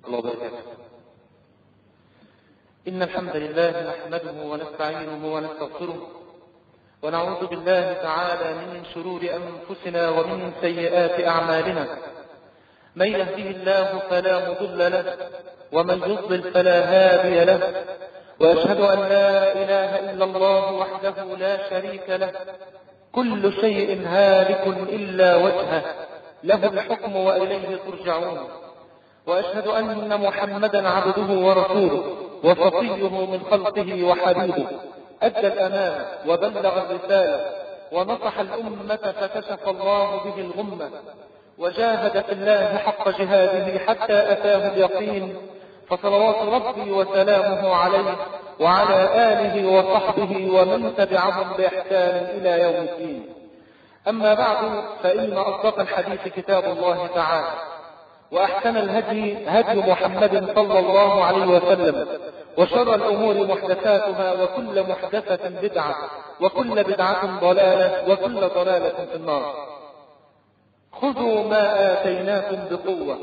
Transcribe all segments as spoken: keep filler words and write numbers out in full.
الله وبركاته. إن الحمد لله نحمده ونستعينه ونستغفره ونعوذ بالله تعالى من شرور أنفسنا ومن سيئات أعمالنا. من يهده الله فلا مضل له ومن يضلل فلا هادي له، وأشهد أن لا إله إلا الله وحده لا شريك له، كل شيء هالك إلا وجهه، له الحكم وإليه ترجعون. وأشهد أن محمدا عبده ورسوله وصفيه من خلقه وحبيبه، أدى الأمانة وبلغ الرسالة ونصح الأمة فكشف الله به الغمة، وجاهد في الله حق جهاده حتى أتاه اليقين، فصلوات ربي وسلامه عليه وعلى آله وصحبه ومن تبعهم بإحسان إلى يوم الدين. أما بعد، فإن أصدق الحديث كتاب الله تعالى، وأحسن الهدي هدي محمد صلى الله عليه وسلم، وشر الأمور محدثاتها، وكل محدثة بدعة، وكل بدعة ضلالة، وكل ضلالة في النار. خذوا ما آتيناكم بقوة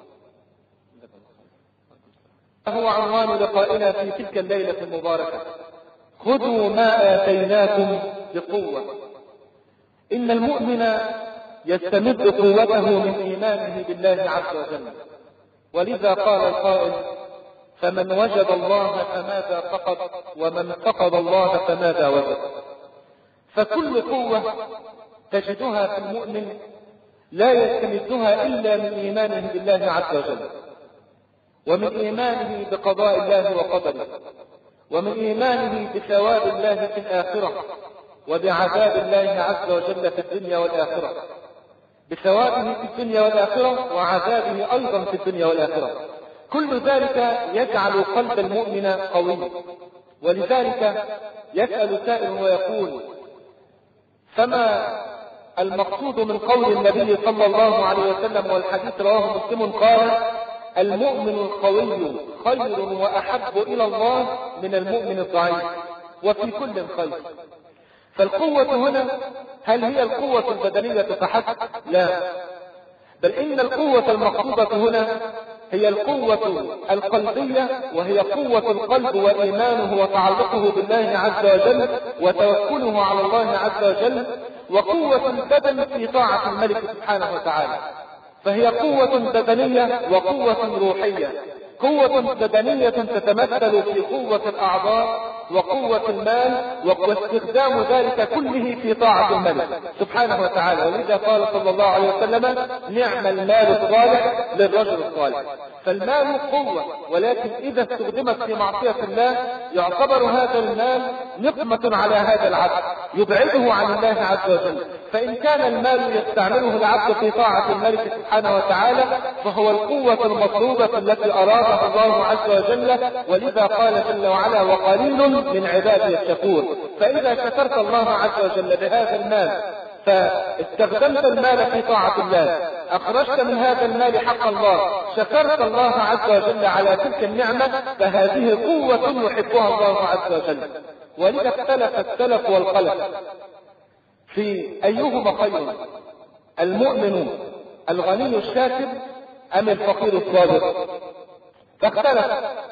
هو عنوان لقائنا في تلك الليلة المباركة. خذوا ما آتيناكم بقوة. إن المؤمن يستمد قوته من إيمانه بالله عز وجل، ولذا قال القائل: فمن وجد الله فماذا فقد، ومن فقد الله فماذا وجد. فكل قوة تجدها في المؤمن لا يستمدها إلا من إيمانه بالله عز وجل، ومن إيمانه بقضاء الله وقدره، ومن إيمانه بثواب الله في الآخرة، وبعذاب الله عز وجل في الدنيا والآخرة، بثوابه في الدنيا والآخرة، وعذابه أيضا في الدنيا والآخرة. كل ذلك يجعل قلب المؤمن قوي. ولذلك يسأل سائل ويقول: فما المقصود من قول النبي صلى الله عليه وسلم، والحديث رواه مسلم، قال: المؤمن القوي خير وأحب إلى الله من المؤمن الضعيف، وفي كل خير. فالقوة هنا هل هي القوة البدنية فحسب؟ لا، بل إن القوة المقصودة هنا هي القوة القلبية، وهي قوة القلب وإيمانه وتعلقه بالله عز وجل وتوكله على الله عز وجل، وقوة البدن في طاعة الملك سبحانه وتعالى. فهي قوة بدنية وقوة روحية. قوة بدنية تتمثل في قوة الأعضاء وقوة المال واستخدام ذلك كله في طاعة الملك سبحانه وتعالى. ولذا قال صلى الله عليه وسلم: نعم المال الصالح للرجل الصالح. فالمال قوة، ولكن إذا استخدمت في معصية الله يعتبر هذا المال نقمة على هذا العبد يبعده عن الله عز وجل. فإن كان المال يستعمله العبد في طاعة الملك سبحانه وتعالى فهو القوة المطلوبة التي أرادها الله عز وجل. ولذا قال جل وعلا: وقليل من عبادي الشكور. فإذا شكرت الله عز وجل بهذا المال، فاستخدمت المال في طاعة الله، أخرجت من هذا المال حق الله، شكرت الله عز وجل على تلك النعمة، فهذه قوة يحبها الله عز وجل. ولذا اختلف السلف والخلف في أيهما خير، المؤمن الغني الشاكر أم الفقير الصابر؟ فاختلف،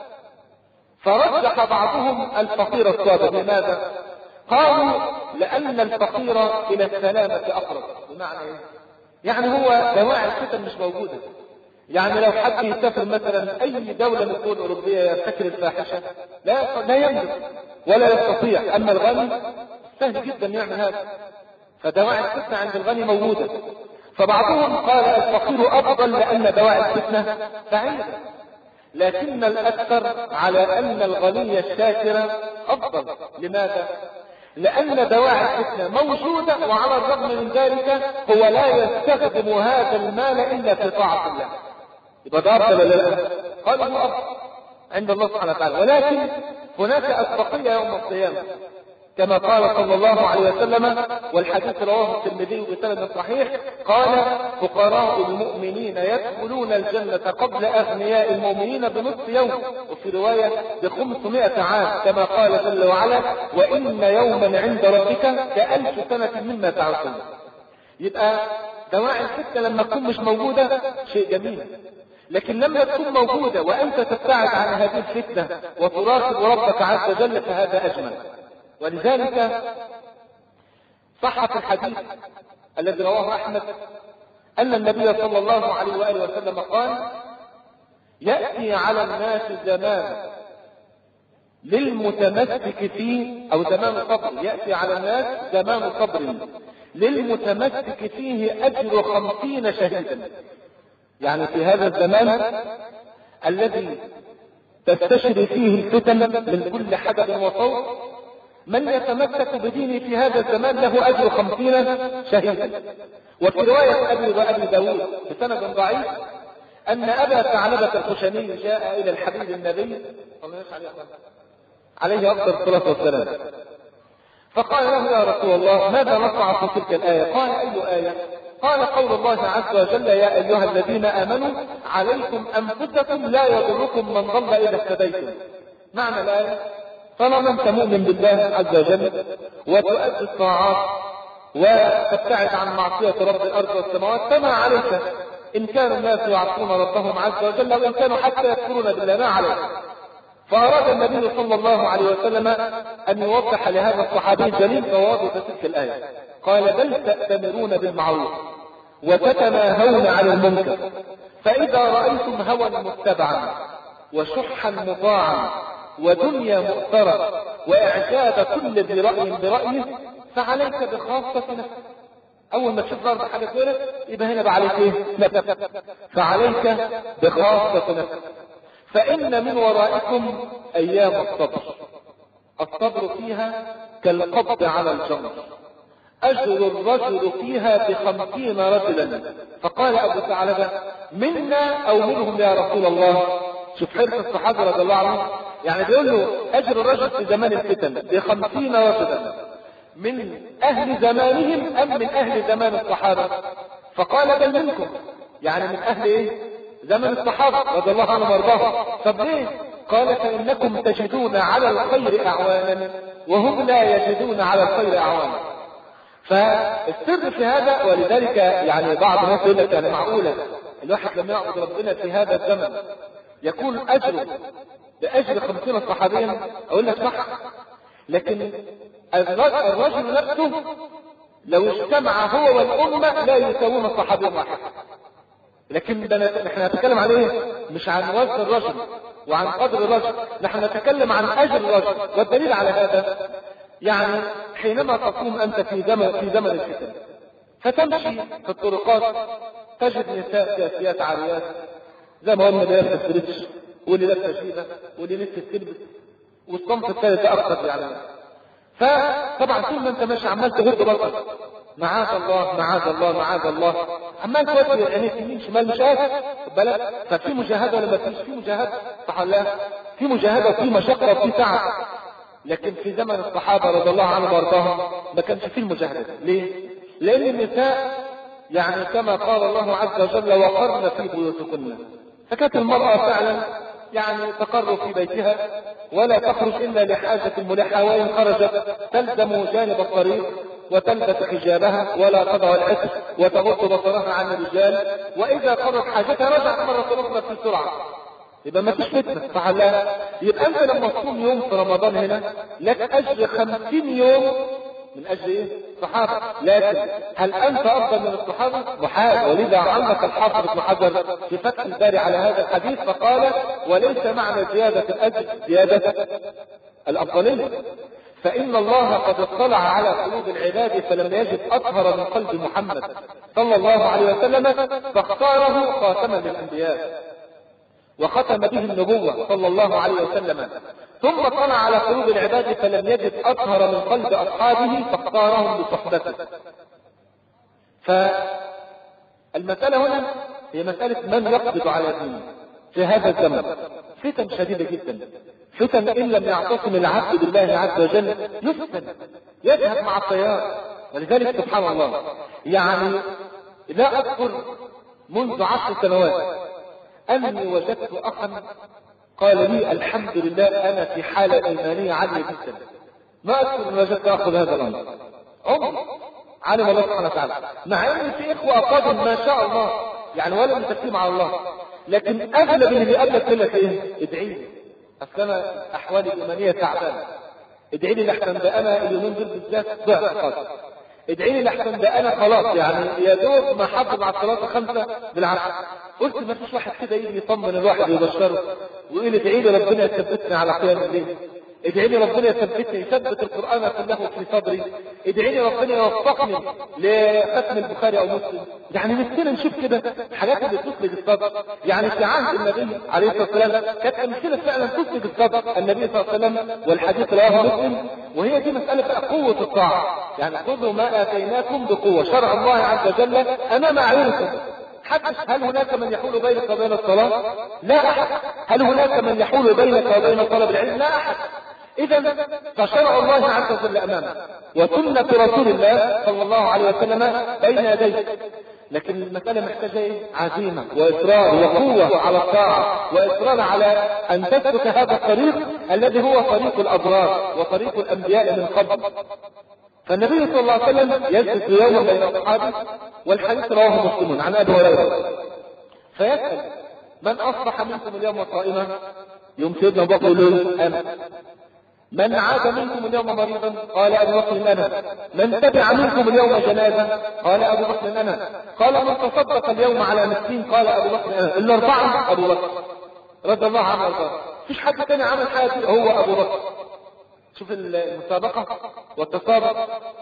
فرجح بعضهم الفقير الصابر. لماذا؟ قالوا: لأن الفقير إلى السلامة أقرب. بمعنى إيه؟ يعني هو دواعي الفتن مش موجودة. يعني لو حد يسافر مثلا أي دولة من الدول الأوروبية يرتكب الفاحشة لا لا يملك ولا يستطيع، أما الغني سهل جدا يعمل هذا. فدواعي الفتنة عند الغني موجودة. فبعضهم قال الفقير أفضل لأن دواعي الفتنة بعيدة، لكن الأكثر على أن الغني الشاكر أفضل. لماذا؟ لأن دواعي الفتنة موجودة، وعلى الرغم من ذلك هو لا يستخدم هذا المال إلا في طاعة الله. يبقى ده أفضل ولا لا؟ قالوا هو أفضل عند الله سبحانه وتعالى. ولكن هناك أسبقية يوم القيامة، كما قال صلى الله عليه وسلم، والحديث رواه الترمذي بسند صحيح، قال: فقراء المؤمنين يدخلون الجنة قبل أغنياء المؤمنين بنصف يوم، وفي رواية بخمسمائة عام، كما قال جل وعلا: وإن يوما عند ربك كألف سنة مما تعودون. يبقى دواعي الفتنة لما تكون مش موجودة شيء جميل، لكن لما تكون موجودة وأنت تبتعد عن هذه الفتنة وتراقب ربك عز وجل فهذا أجمل. ولذلك صح في الحديث الذي رواه أحمد أن النبي صلى الله عليه وآله وسلم قال: يأتي على الناس زمان للمتمسك فيه، أو زمان صبر، يأتي على الناس زمان صبر للمتمسك فيه أجر خمسين شهيدا. يعني في هذا الزمان الذي تستشري فيه الفتن من كل حدب وصوت، من يتمسك بدينه في هذا الزمان له أجر خمسين شهيدا. وفي رواية أبي وأبي داود بسند ضعيف أن أبا ثعلبة الخشني جاء إلى الحبيب النبي عليه أفضل الصلاة والسلام فقال له: يا رسول الله، ماذا نصنع في تلك الآية؟ قال: أي آية؟ قال: قول الله عز وجل: يا أيها الذين آمنوا عليكم أنفسكم لا يضركم من ضل إذا اهتديتم. معنى الآية: طالما أنت مؤمن بالله عز وجل وتؤدي الطاعات وتبتعد عن معصية رب الأرض والسماوات فما عليك إن كانوا الناس يعصون ربهم عز وجل وإن كانوا حتى يكفرون بالله، ما عليك. فأراد النبي صلى الله عليه وسلم أن يوضح لهذا الصحابي الجليل ضوابط تلك الآية. قال: بل تأتمرون بالمعروف وتتناهون عن المنكر، فإذا رأيتم هوى متبعا وشحا مطاعا ودنيا مؤثرة وإعجاب كل ذي رأي برأيه فعليك بخاصة نفسك. أول ما تشوف ضرب حاجة كده يبقى هنا بقى عليك إيه؟ نفسك. فعليك بخاصة نفسك، فإن من ورائكم أيام الصبر، الصبر فيها كالقبض على الجمر، أجر الرجل فيها بخمسين رجلا. فقال أبو ثعلبة: منا أو منهم يا رسول الله؟ شوف حرص الصحابة رضي الله عنهم، يعني بيقول له أجر الرجل في زمان الفتن بخمسين رجلا من أهل زمانهم أم من أهل زمان الصحابة؟ فقال: بل منكم، يعني من أهل إيه؟ زمن الصحابة رضي الله عنهم وارضاهم. طب ليه؟ قال: فإنكم تجدون على الخير أعوانا وهم لا يجدون على الخير أعوانا. فالسر في هذا، ولذلك يعني بعض الناس يقول لك: يعني معقولة الواحد لما يعبد ربنا في هذا الزمن يكون أجره بأجر خمسين صحابيا؟ أقول لك صح، لكن الرجل نفسه لو اجتمع هو والأمة لا يساوون الصحابي واحد. لكن نحن نتكلم عن ايه؟ مش عن وزن الرجل وعن قدر الرجل، نحن نتكلم عن أجر الرجل. والدليل على هذا يعني حينما تقوم أنت في زمن في زمن الفتن فتمشي في الطرقات تجد نساء كاسيات عاريات زي ما قلنا، اللي لابسه ستريتش واللي لابسه شيبه واللي لسه تلبس، والصنف الثالث اكثر يعني. فطبعا طول ما انت ماشي عمال تغض بصرك، معاذ الله معاذ الله معاذ الله، عمال تودي عينيك يمين شمال مش قادر بالك. ففي مجاهده ولا ما فيش؟ في مجاهده صح ولا لا؟ في مجاهده وفي مشقه وفي تعب. لكن في زمن الصحابه رضي الله عنهم وارضاهم ما كانش فيه المجاهده. ليه؟ لان النساء يعني كما قال الله عز وجل: وقرن في بيوتكن. فكانت المرأة فعلا يعني تقر في بيتها ولا تخرج إلا لحاجة ملحة، وإن خرجت تلزم جانب الطريق وتلبس حجابها ولا تضع العطر وتغض بصرها عن الرجال، وإذا قضت حاجتها رجعت مرة أخرى في السرعة. يبقى ما فيش فتنة صح لا؟ يبقى أنت لما تصوم يوم في رمضان هنا لك أجر خمسين يوم من أجل إيه؟ صحابة. لكن هل أنت أفضل من الصحابة؟ محال. ولذا علق الحافظ ابن حجر في فتح الباري على هذا الحديث فقال: وليس معنى زيادة الأجر زيادة الأفضلية، فإن الله قد اطلع على قلوب العباد فلم يجد أطهر من قلب محمد صلى الله عليه وسلم فاختاره خاتما للأنبياء وختم به النبوة صلى الله عليه وسلم، ثم طلع على قلوب العباد فلم يجد أطهر من قلب أصحابه فاختارهم بصحبته. فالمسألة هنا هي مسألة من يقبض على دينه في هذا الزمن. فتن شديدة جدا، فتن إن لم يعتصم العبد بالله عز وجل يفتن يذهب مع التيار. ولذلك سبحان الله يعني لا أذكر منذ عشر سنوات أني وجدت أخا قال لي: الحمد لله أنا في حالة إيمانية عالية جدا. ما أذكر أن وجدت أخذ هذا الأمر عمري، علم الله سبحانه وتعالى، مع أن في إخوة أفاضل ما شاء الله يعني ولا متكلم على الله، لكن اغلب اللي بيقابلك يقول لك ايه؟ ادعي لي، اصل انا احوالي الايمانيه تعبانه، ادعي لي لحسن ده انا اليومين دول بالذات ضعف خالص، ادعي لي لحسن ده انا خلاص يعني يا دوب ما حافظ على الصلاه الخمسه بالعكس. قلت ما فيش واحد كده يجي يطمن الواحد ويبشره ويقول ادعي لي ربنا يثبتني على قيام الليل، ادعي لي ربنا يثبتني يثبت القرآن كله في صدري، ادعي لي ربنا يوفقني لختم البخاري او مسلم. يعني نفسنا نشوف كده حاجات اللي تثلج الصدر. يعني في عهد النبي عليه الصلاه والسلام كانت امثله فعلا تثلج الصدر، النبي صلى الله عليه وسلم والحديث رواه مسلم، وهي دي مساله بقى قوه الطاعه. يعني خذوا ما اتيناكم بقوه، شرع الله عز وجل امام اعينكم. حدث هل هناك من يحول بينك وبين الصلاه؟ لا احد. هل هناك من يحول بينك وبين طلب العلم؟ لا احد. إذا فشرع الله عز وجل أمامه وسنة رسول الله صلى الله عليه وسلم بين يديك. لكن المسألة محتاجة إيه؟ عزيمة وإصرار وقوة على الطاعة، وإصرار على أن تسلك هذا الطريق الذي هو طريق الأبرار وطريق الأنبياء من قبل. فالنبي صلى الله عليه وسلم يجلس يوما بين أصحابه، والحديث رواه مسلم عن أبي هريرة، فيسأل من أصبح منكم اليوم صائما؟ يوم سيدنا أبو بكر يقول أنا. من عاد منكم اليوم مريضا؟ قال ابو بكر انا. من تبع منكم اليوم جنازه؟ قال ابو بكر انا. قال من تصدق اليوم على مسكين؟ قال ابو بكر انا. الاربعه ابو بكر رضي الله عنه وارضاه. مفيش حد تاني عمل حاجه، هو ابو بكر. شوف المسابقه والتسابق.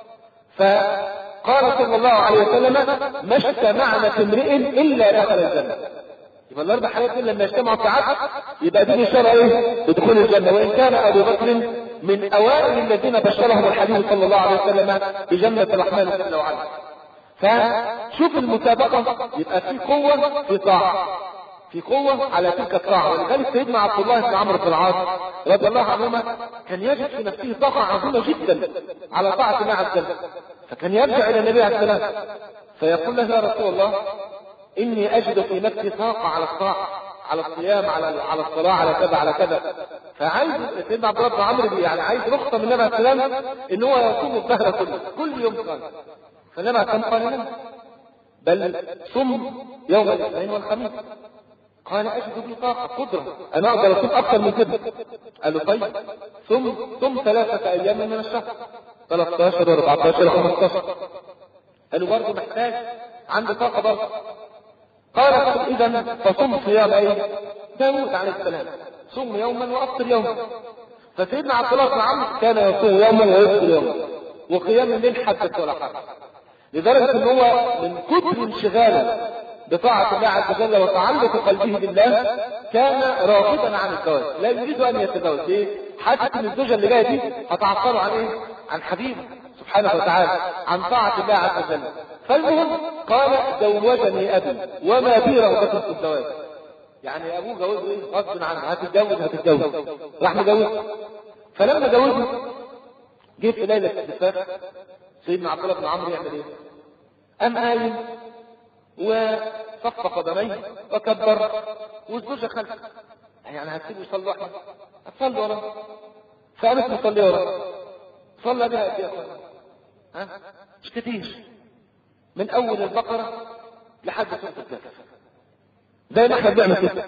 فقال صلى الله عليه وسلم ما اجتمعنا في امرئ الا دخل الجنه. يبقى الاربع حاجات دي لما يجتمعوا في عدد يبقى دي اشاره ايه؟ بدخول الجنه. وان كان ابو بكر من اوائل الذين بشرهم الحبيب صلى الله عليه وسلم بجنه الرحمن جل وعلا. فشوف المسابقه، يبقى في قوه في طاعه، في قوه على تلك الطاعه. ولذلك سيدنا عبد الله بن عمرو بن العاص رضي الله عنهما كان يجد في نفسه طاقه عظيمه جدا على طاعه الله عز وجل. فكان يرجع الى النبي عليه السلام فيقول له يا رسول الله إني أجد في نفسي طاقة على الطاعة، على الصيام، على على الصلاة، على كذا على كذا. فعايز سيدنا عبد الله بن عمرو يعني عايز رخصة من النبي عليه السلام إن هو يصوم الدهر كله، كل يوم صام. فالنبي عليه السلام قال له بل صم يوم الاثنين والخميس. قال أجد بي طاقة قدرة، أنا أقدر أصوم أكثر من كده. قال له طيب صم صم ثلاثة أيام من الشهر، ثلاثة عشر وأربعة عشر وخمسة عشر. قال له برضه محتاج، عندي طاقة برضه. قال إذا فصم صيام ايه؟ داود عليه السلام، صم يوما وافطر يوما. فسيدنا عبد الله بن عمرو كان يصوم يوما ويفطر يوما، وقيام الليل حدث ولا حرج. لدرجه ان هو من كثر انشغاله بطاعه الله عز وجل وتعلق قلبه بالله كان راغبا عن الزواج، لا يريد ان يتزوج. ليه؟ حاسس ان الزوجه اللي جايه دي هتعطله عن ايه؟ عن حبيبه سبحانه وتعالى، عن طاعه الله عز وجل. فالمهم قال زوجني ابي وما بي رغبة في الزواج. يعني ابوه جوزه ايه؟ غصب عنه، هتتجوز هتتجوز. راح مجوزه. فلما جوزه جه في ليله الزفاف سيدنا عبد الله بن عمرو يعمل ايه؟ قام قايم وصف قدميه وكبر، والزوجه خلفه. يعني هتسيبه يصلي لوحده؟ هتصلي وراه. فقامت مصليه وراه. صلى بها قد ايه؟ ها؟ مش كتير. من اول البقرة لحد سورة الكهف، زي ما احنا بنعمل كده.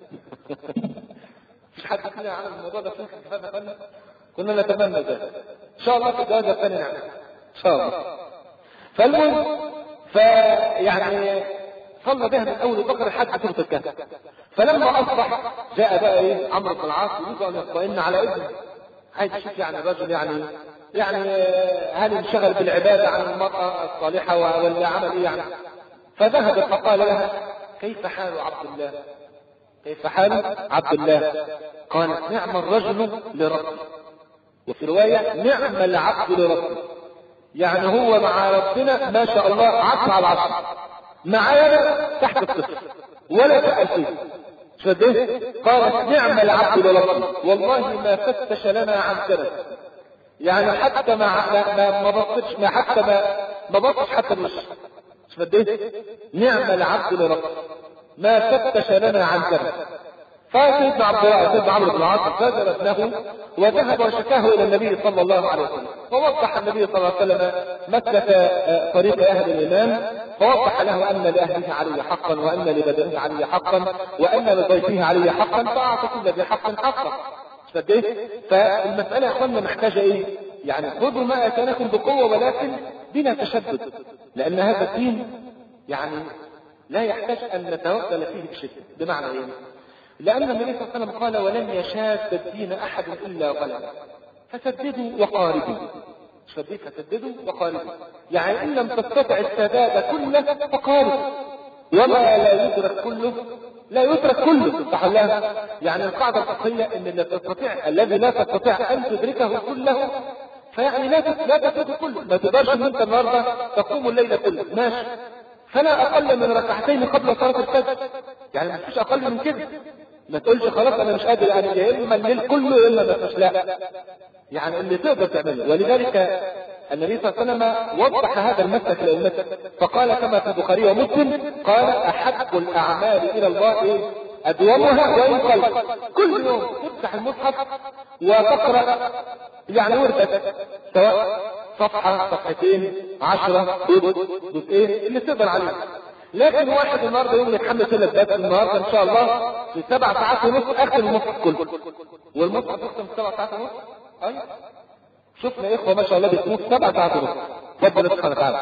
مش حد كده عمل الموضوع ده في الكهف، كنا نتمنى ذلك. ان شاء الله في الجوازة الثانية نعمل ان شاء الله. فالمهم فيعني صلى بها من اول البقرة لحد سورة الكهف. فلما اصبح جاء بقى ايه؟ عمرو بن العاص يريد ان يطمئن على ابنه، عايز يشوف يعني الرجل يعني يعني هل انشغل بالعبادة عن المرأة الصالحة ولا عمل ايه يعني. فذهب فقال لها كيف حال عبد الله؟ كيف حال عبد الله؟ قالت نعم الرجل لربه، وفي رواية نعم العبد لربه. يعني هو مع ربنا ما شاء الله عشرة على عشرة، معانا تحت الصفر ولا تقل فيه. قالت نعم العبد لربه والله ما فتش لنا عن سنة. يعني حتى ما ما ما بصتش ما حتى ما ما بصش حتى الوش. مش فديت؟ نعم العبد لربه ما فتش لنا عن كذا. فسيدنا عبد الله سيدنا عمرو بن العاص فجر ابنه وذهب وشكاه الى النبي صلى الله عليه وسلم، فوضح النبي صلى الله عليه وسلم مسلك طريق اهل الايمان، فوضح له ان لاهله عليه حقا، وان لبدنه عليه حقا، وان لضيفه عليه حقا، فاعطى كل ذي حق حقه. فالمساله يا اخواننا محتاجه ايه؟ يعني خذوا ما اتاناكم بقوه ولكن بلا تشدد، لان هذا الدين يعني لا يحتاج ان نتوغل فيه بشده. بمعنى ايه؟ لأن النبي صلى الله عليه وسلم قال: ولن يشاد الدين أحد إلا غلبه، فسددوا وقاربوا. شديد فسددوا وقاربوا، يعني إن لم تستطع السداد كله فقارب، وما لا يدرك كله لا يترك كله. صح الله؟ يعني القاعدة الفقهية إن لا تستطيع الذي لا تستطيع أن تدركه كله، فيعني لا لا تدركه كله. ما تقدرش إن أنت النهارده تقوم الليل كله، ماشي، فلا أقل من ركعتين قبل صلاة الفجر، يعني ما فيش أقل من كده. ما تقولش خلاص انا مش قادر، يعني يا اما الليل كله الا ما فيش، لا، يعني اللي تقدر تعمله. ولذلك النبي صلى الله عليه وسلم وضح هذا المسلك لامته، فقال كما في البخاري ومسلم قال: احب الاعمال الى الله ايه؟ ادومها وان قل. كل يوم تفتح المصحف وتقرا يعني وردك، سواء صفحه صفحتين عشرة جزئين اللي تقدر عليه. لكن واحد النهارده يوم يتحمل ثلاث باب النهارده ان شاء الله في سبع ساعات ونص اختم المصحف كله، والمصحف يختم في سبع ساعات ونص. ايوه شفنا اخوه ما شاء الله بيختموا في سبع ساعات ونص، ربنا سبحانه وتعالى.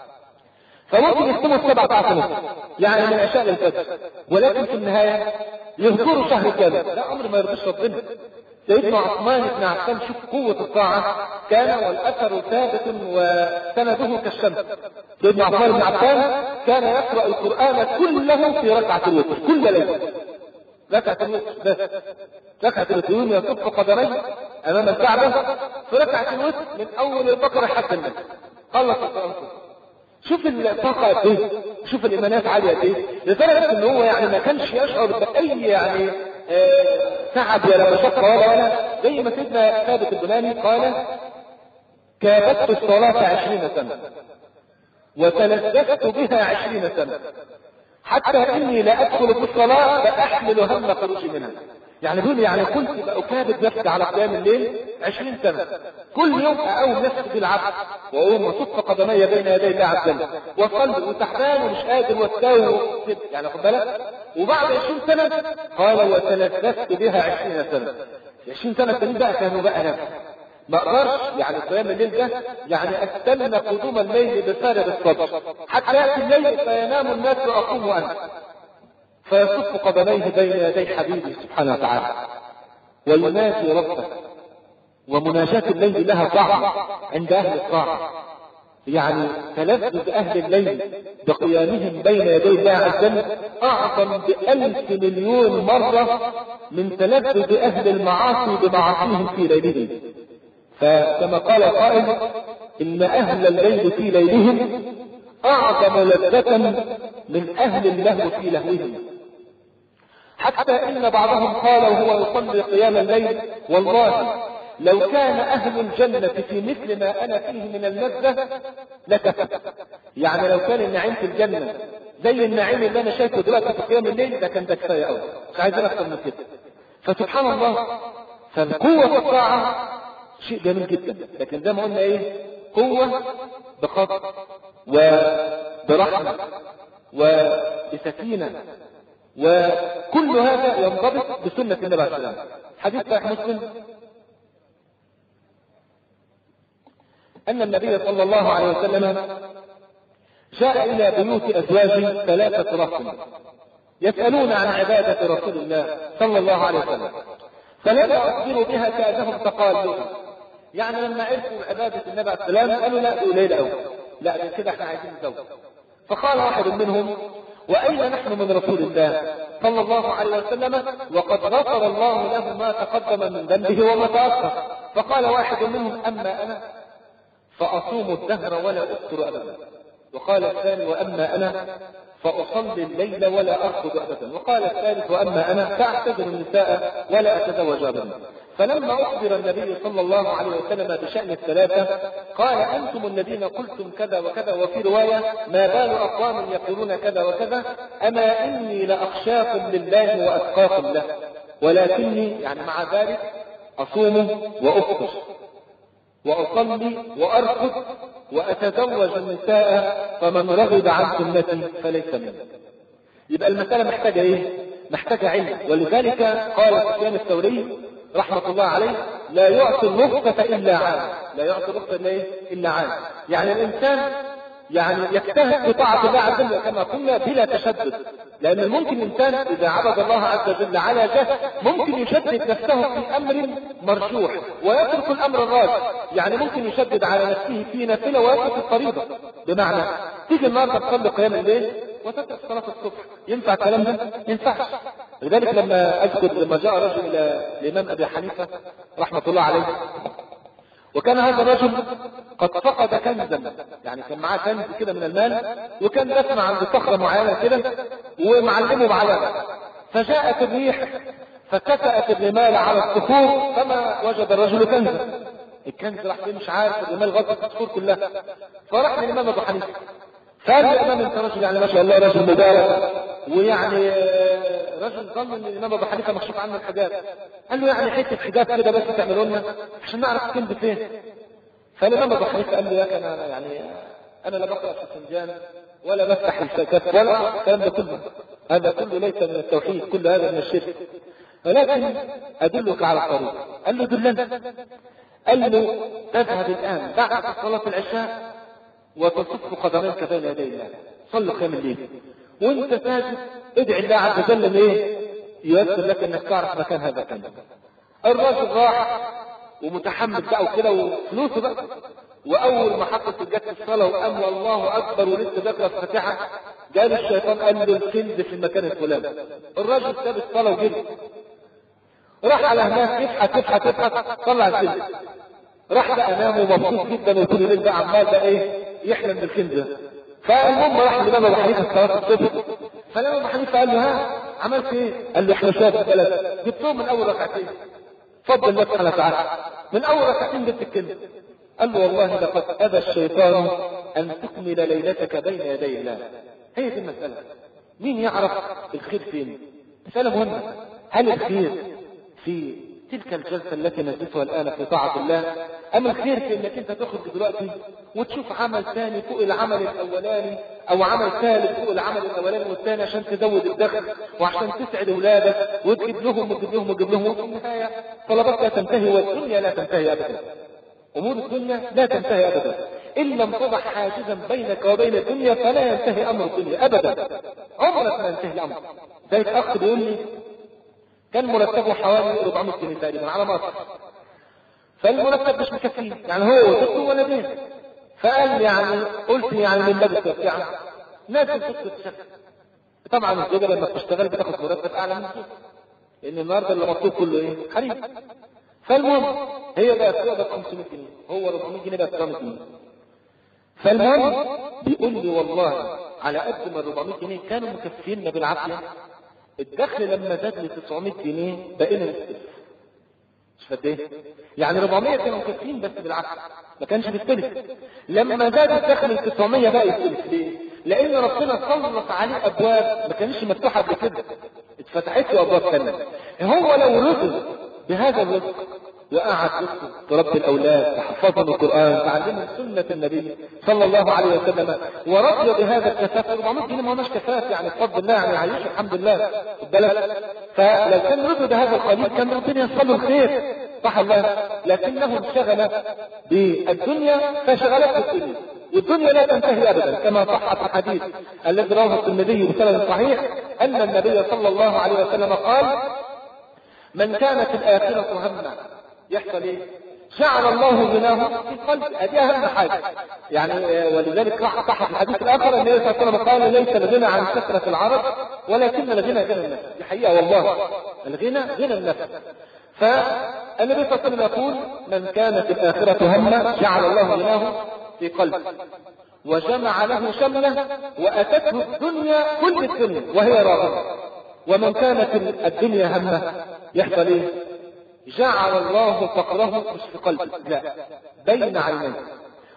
فممكن يختموا في سبع ساعات ونص يعني من عشاء للفجر، ولكن في النهايه يهجروا شهر كامل. لا، امر ما يرضيش ربنا. سيدنا عثمان بن عفان شوف قوة الطاعة، كان والأثر ثابت وسنده كالشمس. سيدنا عثمان بن عفان كان يقرأ القرآن كله في ركعة الوتر كل ليلة. ركعة الوتر بس، ركعة الوتر يصف قدميه أمام الكعبة في ركعة الوتر من أول البقرة حتى الناس. خلص القرآن. شوف الطاقة قد ايه، شوف الإيمانات عالية قد ايه، لدرجة إن هو يعني ما كانش يشعر بأي يعني آه تعب ولا مشقة ولا ولا زي ما سيدنا ثابت البناني قال: كابدت الصلاة عشرين سنة وتلذذت بها عشرين سنة، حتى إني لا أدخل في الصلاة فأحمل هم خروجي منها. يعني دول يعني كنت أكابد نفسي على قيام الليل عشرين سنة، كل يوم أقوم نفسي بالعبد وأقوم وصف قدمي بين يدي الله عز وجل وأصلي وتحتان ومش قادر واستوي، يعني خد بالك. وبعد عشرين سنة قال: وتلذذت بها عشرين سنة. عشرين سنة التانيين بقى كانوا بقى نفسي ما اقدرش يعني قيام الليل ده، يعني استنى قدوم الليل بفارغ الصبر حتى ياتي الليل فينام الناس واقوم وانا، فيصف قدميه بين يدي حبيبه سبحانه وتعالى ويناجي ربه. ومناجاة الليل لها طعم عند اهل الطاعة، يعني تلذذ اهل الليل بقيامهم بين يدي الله عز وجل اعظم بألف مليون مرة من تلذذ اهل المعاصي بمعاصيهم في ليلهم. فكما قال قائل: ان اهل الليل في ليلهم اعظم لذة من اهل اللهو في لهوهم. حتى ان بعضهم قال وهو يصلي قيام الليل: والله لو كان اهل الجنة في مثل ما انا فيه من اللذة لكفى. يعني لو كان النعيم في الجنة زي النعيم اللي انا شايفه دلوقتي في قيام الليل ده كان ده كفايه قوي، مش عايزين اكتر من كده. فسبحان الله، فالقوة الطاعة شيء جميل جدا، لكن زي ما قلنا ايه؟ قوة بخطر وبرحمة وبسكينة، وكل هذا ينضبط بسنة النبي عليه السلام. حديث صحيح مسلم أن النبي صلى الله عليه وسلم جاء إلى بيوت أزواج ثلاثة رهط يسألون عن عبادة رسول الله صلى الله عليه وسلم، فلما أخبروا بها كأنهم تقالوا. يعني لما عرفوا عبادة النبي عليه السلام قالوا: لا دي قليلة أوي، لا دي كده احنا عايزين نزود. فقال واحد منهم: وأين نحن من رسول الله صلى الله عليه وسلم وقد غفر الله له ما تقدم من ذنبه وما تأخر؟ فقال واحد منهم: أما أنا فأصوم الدهر ولا أفطر أبدا. وقال الثاني: وأما أنا فأصلي الليل ولا أرقد أبدا. وقال الثالث: وأما أنا فأعتذر النساء ولا أتزوج أبدا. فلما أخبر النبي صلى الله عليه وسلم بشأن الثلاثة قال: أنتم الذين قلتم كذا وكذا، وفي رواية: ما بال أقوام يقولون كذا وكذا، أما إني لأخشاكم لله وأتقاكم له. ولكني يعني مع ذلك أصوم وأفطر وأصلي وأرقد وأتزوج النساء، فمن رغب عن سنتي فليس مني. يبقى المسألة محتاجة إيه؟ محتاجة علم. ولذلك قال سفيان الثوري رحمة الله عليه: لا يعطي الرخصة إلا عام. لا يعطي الرخصة إلا إيه؟ إلا عام. يعني الإنسان يعني يجتهد في طاعة الله عز وجل كما قلنا بلا تشدد، لأن ممكن الإنسان إذا عبد الله عز وجل على جهل ممكن يشدد نفسه في أمر مرجوح ويترك الأمر الراجح. يعني ممكن يشدد على نفسه في نافلة ويترك الفريضة. بمعنى تيجي النهارده تصلي قيام الليل وتترك صلاة الصبح، ينفع الكلام ده؟ ما ينفعش. لذلك لما أذكر لما جاء رجل إلى الإمام أبي حنيفة رحمة الله عليه، وكان هذا الرجل قد فقد كنزا، يعني كان معاه كنز كده من المال، وكان دفن عند صخرة معينة كده ومعلمه بعلامة، فجاءت الريح فكتأت الرمال على الصخور فما وجد الرجل كنزا. الكنز راح فين مش عارف، الرمال غطت الصخور كلها. فراح للإمام أبو حنيفة فقال الإمام: أنت رجل يعني ما شاء الله رجل مبارك، ويعني رجل ظن ان الإمام أبو حنيفة مكشوف عنه الحجاب. قال له: يعني حته حجاب كده بس تعملوا لنا عشان نعرف الكنز فين. فالإمام أبو حنيفة قال له: يا كان أنا يعني أنا لا بقرأ في الفنجان ولا بفتح الكف ولا الكلام ده كله، هذا كله ليس من التوحيد، كل هذا من الشرك، ولكن أدلك على الطريق. قال له: دلنا. قال له: تذهب الآن بعد صلاة العشاء وتصف قدميك بين يدي الله، صل قيام الليل، وانت ساجد ادعي الله عز وجل ايه ييسر لك انك تعرف مكان هذا الكنز. الراجل راح ومتحمس بقى وكده وفلوسه بقى، واول ما حط سجادة الصلاه وقام والله اكبر ولسه ذاكر الفاتحه، جاء الشيطان قال له: الكنز في المكان الفلاني. الراجل ساب الصلاه وجري راح على هناك يبحث يبحث يبحث، طلع الكنز. راح بقى نام ومبسوط جدا وطول الليل بقى عمال بقى ايه يحلم بالكنز. فالمهم راح للإمام أبو حنيفة الصلاة الصبح، فالإمام أبو حنيفة قال له: ها عملت ايه؟ قال له: احنا شايف البلد جبتهم من اول ركعتين، فضل الله سبحانه وتعالى من اول ركعتين جبت الكنز. قال له: والله لقد ابى الشيطان ان تكمل ليلتك بين يدي الله. هي دي المسألة، مين يعرف الخير فين؟ مسألة مهمة. هل الخير في تلك الجلسة التي نجلسها الآن في طاعة الله، أم الخير في أنك أنت تخرج دلوقتي وتشوف عمل ثاني فوق العمل الأولاني، أو عمل ثالث فوق العمل الأولاني والثاني عشان تزود الدخل وعشان تسعد أولادك وتجيب لهم وتجيب لهم وتجيب لهم، وفي النهاية طلبات لا تنتهي والدنيا لا تنتهي أبدا. أمور الدنيا لا تنتهي أبدا، إن لم تضع حاجزا بينك وبين الدنيا فلا ينتهي أمر الدنيا أبدا، عمرك ما ينتهي الأمر. ذلك أخ بيقول لي كان مرتبه حوالي أربعمائة جنيه تقريبا على مصر، فالمرتب مش مكفيه، يعني هو وزوجته ولدين. فقال يعني قلت يعني من باب يعني نازل ست الشهر. طبعا الزوجه لما بتشتغل بتاخد مرتب اعلى من الزوج، لان النهارده اللي مطلوب كله ايه؟ حريم. فالمهم هي بقت تقبض خمسمائة جنيه، هو أربعمائة جنيه بقت أربعمائة جنيه. فالمهم بيقول لي والله على قد ما أربعمائة جنيه كانوا مكفينا بالعافيه، الدخل لما زاد ل تسعمائة جنيه بقينا نستلف. مش فاهم ايه؟ يعني أربعمائة كانوا مكفيين بس بالعافيه ما كانش بيستلف. لما زاد الدخل ل تسعمائة بقى يستلف. ليه؟ لان ربنا سلط عليه ابواب ما كانش مفتوحه قبل كده، اتفتحت له ابواب ثانيه. هو لو رزق بهذا الرزق وقعد رزقه تربي الاولاد، تحفظهم القران، تعلمهم سنه النبي صلى الله عليه وسلم، ورضي بهذا الكفاف. أربعمائة جنيه ما هوش كفاف يعني بفضل الله، يعني عايش الحمد لله بالك. فلو كان رضي بهذا القليل كان ربنا يصل له الخير، صح الله. لكنه انشغل بالدنيا فشغلته الدنيا، والدنيا لا تنتهي ابدا، كما صح في الحديث الذي رواه الترمذي بسند صحيح ان النبي صلى الله عليه وسلم قال: من كانت الاخره همه يحصل ايه؟ جعل الله غناه في قلبه. ادي اهم حاجه يعني. ولذلك صح في الحديث الاخر النبي صلى الله عليه وسلم قال: ليس الغنى عن كثره العرض ولكن الغنى غنى النفس. دي حقيقه والله، الغنى غنى النفس. فالنبي صلى الله عليه وسلم يقول: من كانت الاخره همه جعل الله غناه في قلبه وجمع له شمله واتته الدنيا كل الدنيا وهي راغبه. ومن كانت الدنيا همه يحصل ايه؟ جعل الله فقره مش في قلبه، لا بين عينيه.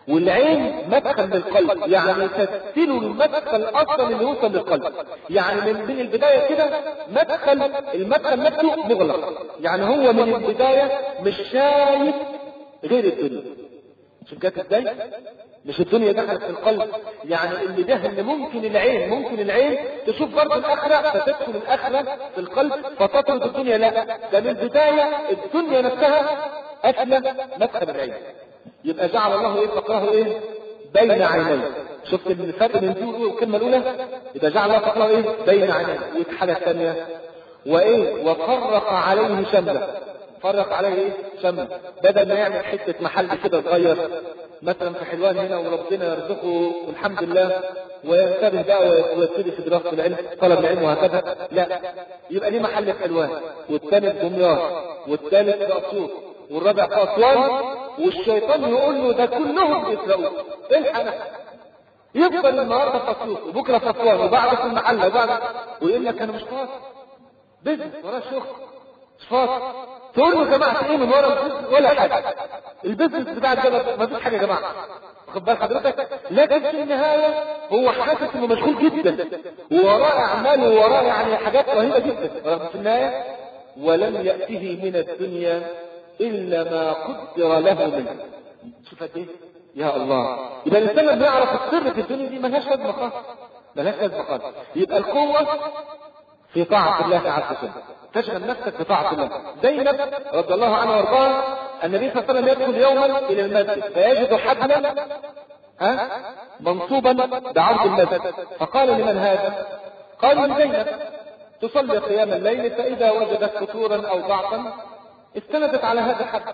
والعين مدخل للقلب، يعني تسهل المدخل اصلا اللي يوصل للقلب. يعني من من البدايه كده مدخل المدخل نفسه مغلق، يعني هو من البدايه مش شايف غير الدنيا. شوف جت ازاي؟ مش الدنيا دخلت في القلب، يعني اللي ده ان ممكن العين ممكن العين تشوف برضه الاخره فتدخل الاخره في القلب فتطرد الدنيا. لا، ده من البدايه الدنيا نفسها قافله مدخل العين. يبقى جعل الله ايه فقره ايه؟ بين عينيه. شفت الفرق بين دي والكلمه الاولى؟ يبقى جعل الله فقره ايه؟ بين عينيه. والحاجه الثانيه وايه؟ وفرق عليه شمله. فرق عليه ايه؟ شمله. بدل ما يعمل حته محل كده صغير مثلا في حلوان هنا وربنا يرزقه والحمد لله وينتبه بقى ويبتدي في دراسه العلم طلب العلم وهكذا، لا، يبقى ليه محل في حلوان والثاني في دمياط والثالث في اسيوط والرابع في اسوان، والشيطان يقول له ده كلهم بيسرقوك الحق. يفضل النهارده في اسيوط وبكره في اسوان وبعد في المحل وبعد ويقول لك انا مش فاضي بزنس وراه شغل مش فاضي. تقول له يا جماعه ايه من ورا البيزنس ولا حاجه، البيزنس بتاع الجبل ما فيش حاجه يا جماعه، واخد بال حضرتك؟ لكن في النهايه هو حاسس انه مشغول جدا ووراه اعمال ووراه يعني حاجات رهيبه جدا، ولكن في النهايه ولم ياته من الدنيا الا ما قدر له منه. شوف قد ايه يا الله. يبقى الانسان لما يعرف السر في الدنيا دي ملهاش لازمه خالص، ملهاش لازمه خالص. يبقى القوه في طاعه الله عز وجل، تشغل نفسك بطاعة الله. زينب رضي الله عنها وارضاها النبي صلى الله عليه وسلم يدخل يوما الى المسجد فيجد حبلا ها منصوبا بعرض المسجد، فقال لمن هذا؟ قال لزينب تصلي قيام الليل، فاذا وجدت فتورا او ضعفا استندت على هذا الحبل،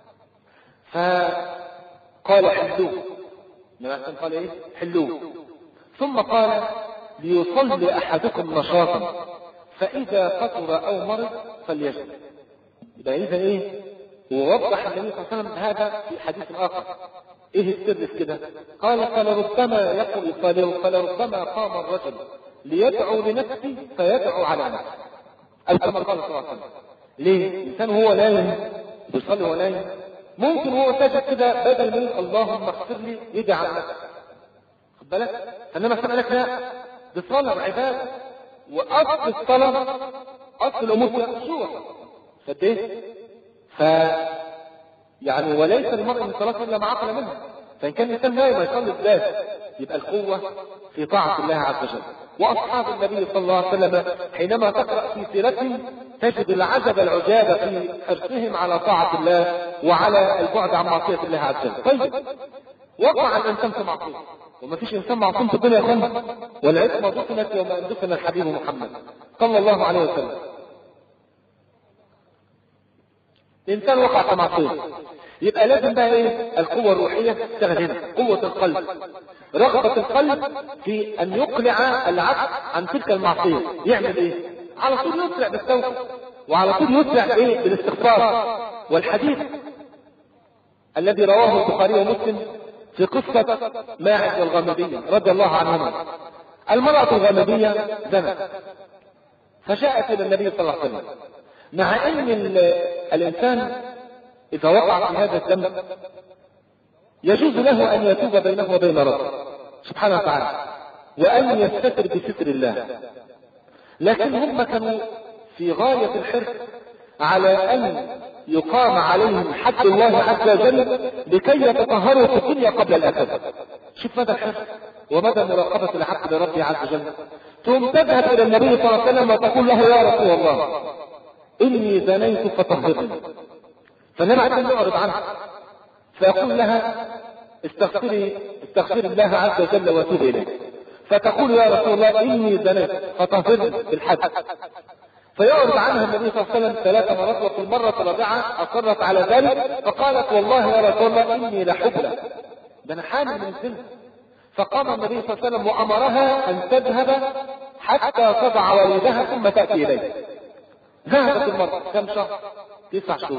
فقال حلوه. النبي قال ايه؟ حلوه. ثم قال ليصلي احدكم نشاطا فإذا فطر أو مرض فليجد. يبقى إذا إيه؟ ووضح النبي صلى الله عليه وسلم هذا في حديث آخر. إيه السر في كده؟ قال فلربما يقول فلربما قام الرجل ليدعو لنفسه فيدعو على نفسه. أو كما قال صلى الله عليه وسلم. ليه؟ الإنسان هو نايم بيصلي وهو نايم ممكن هو ساجد كده بدل من اللهم اغفر لي يدعي على نفسه. خد بالك؟ إنما سمع لك لا، دي صلاة وعبادة. واصل الصلاه اصل الامور فيها خشوع. قد ايه؟ ف يعني وليس المرء من صلاه الا ما عقل منها، فان كان الانسان نايم يصلي ازاي؟ يبقى القوه في طاعه الله عز وجل. واصحاب النبي صلى الله عليه وسلم حينما تقرا في سيرتهم تجد العجب العجاب في حرصهم على طاعه الله وعلى البعد عن معصيه الله عز وجل. طيب وقع الانسان في معصيه، وما فيش انسان معصوم في الدنيا خالص، والعصمه دفنت يوم ان دفن الحبيب محمد صلى الله عليه وسلم. الانسان وقع في معصيه، يبقى لازم بقى ايه؟ القوه الروحيه تشتغل هنا، قوه القلب، رغبه القلب في ان يقلع العبد عن تلك المعصيه. يعمل ايه؟ على طول يسرع بالتوبه، وعلى طول يسرع ايه؟ بالاستغفار. والحديث الذي رواه البخاري ومسلم في قصة ماعز والغامدية رضي الله عنهما. المرأة الغامدية زنت فجاءت إلى النبي صلى الله عليه وسلم، مع أن الإنسان إذا وقع في هذا الذنب يجوز له أن يتوب بينه وبين ربه سبحانه وتعالى وأن يستتر بستر الله، لكن هم كانوا في غاية الحرص على أن يقام عليهم حد الله عز وجل لكي يتطهروا في الدنيا قبل الآخرة. شوف مدى الحرص ومدى مراقبة العبد لربه عز وجل. ثم تذهب إلى النبي صلى الله عليه وسلم وتقول له يا رسول الله إني زنيت فطهرني، فالنبي عليه الصلاة يعرض عنها فيقول لها استغفري استغفري الله عز وجل وتوبي إليه، فتقول يا رسول الله إني زنيت فطهرني بالحد، فيعرض عنها النبي صلى الله عليه وسلم ثلاث مرات، وفي المرة الرابعة أصرت على ذلك فقالت والله يا رسول الله إني لحبلى، ده أنا حامل من الزنا. فقام النبي صلى الله عليه وسلم وأمرها أن تذهب حتى تضع وليدها ثم تأتي إليه. ذهبت المرأة كم شهر؟ تسع شهور،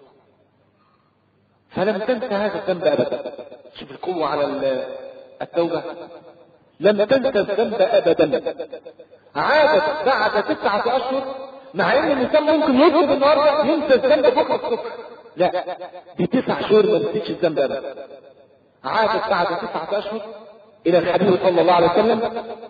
فلم تنسى هذا الذنب أبدا. شوف القوة على التوبة، لم تنسى الذنب أبدا. عادت بعد تسعة أشهر، مع ان الانسان ممكن يذنب النهارده ينسى الذنب بكره الصبح، لا دي تسع شهور ما نسيتش الذنب ابدا. عادت بعد تسعة أشهر إلى الحبيب صلى الله عليه وسلم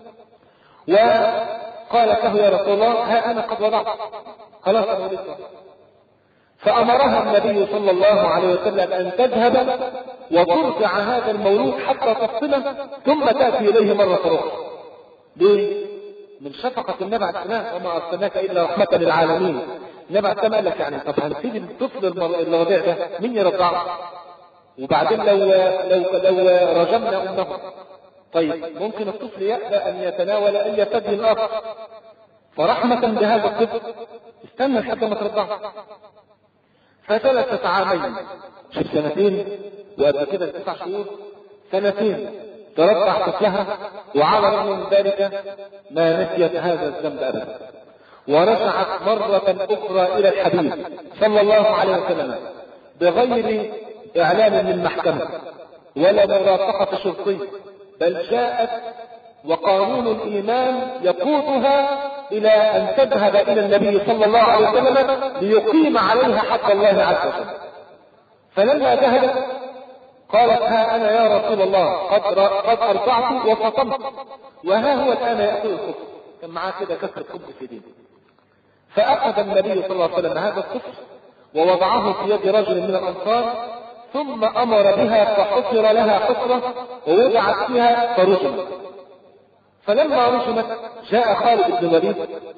وقالت له يا رسول الله ها أنا قد وضعت خلاص أنا ولدت. فأمرها النبي صلى الله عليه وسلم أن تذهب وترجع هذا المولود حتى تفصله ثم تأتي إليه مرة أخرى. ليه؟ من شفقة النبي عليه السلام وما أرسلناك إلا رحمة للعالمين. النبي عليه السلام قال لك يعني طب هنسيب الطفل الرضيع ده مين يرضعه؟ وبعدين لو لو لو رجمنا أمه طيب ممكن الطفل يأبى أن يتناول أي ثدي آخر، فرحمة بهذا الطفل استنى حتى ما ترضعه. فجلست عامين، شوف سنتين وقبل كده تسع شهور، سنتين ترضع طفلها، وعلى الرغم من ذلك ما نسيت هذا الذنب أبدا، ورجعت مرة أخرى إلى الحبيب صلى الله عليه وسلم بغير إعلان من المحكمة ولا مرافقة شرطي، بل جاءت وقانون الإيمان يقودها إلى أن تذهب إلى النبي صلى الله عليه وسلم ليقيم عليها حق الله عز وجل. فلما ذهبت قالت ها أنا يا رسول الله قد قد أرضعت وفطمت وها هو الآن يأكل الخبز. كان معاه كده كسر خبز في دينه. فأخذ النبي صلى الله عليه وسلم هذا الخبز ووضعه في يد رجل من الأنصار، ثم أمر بها فحفر لها حفرة ووضعت فيها فرجمت. فلما رجمت جاء خالد بن الوليد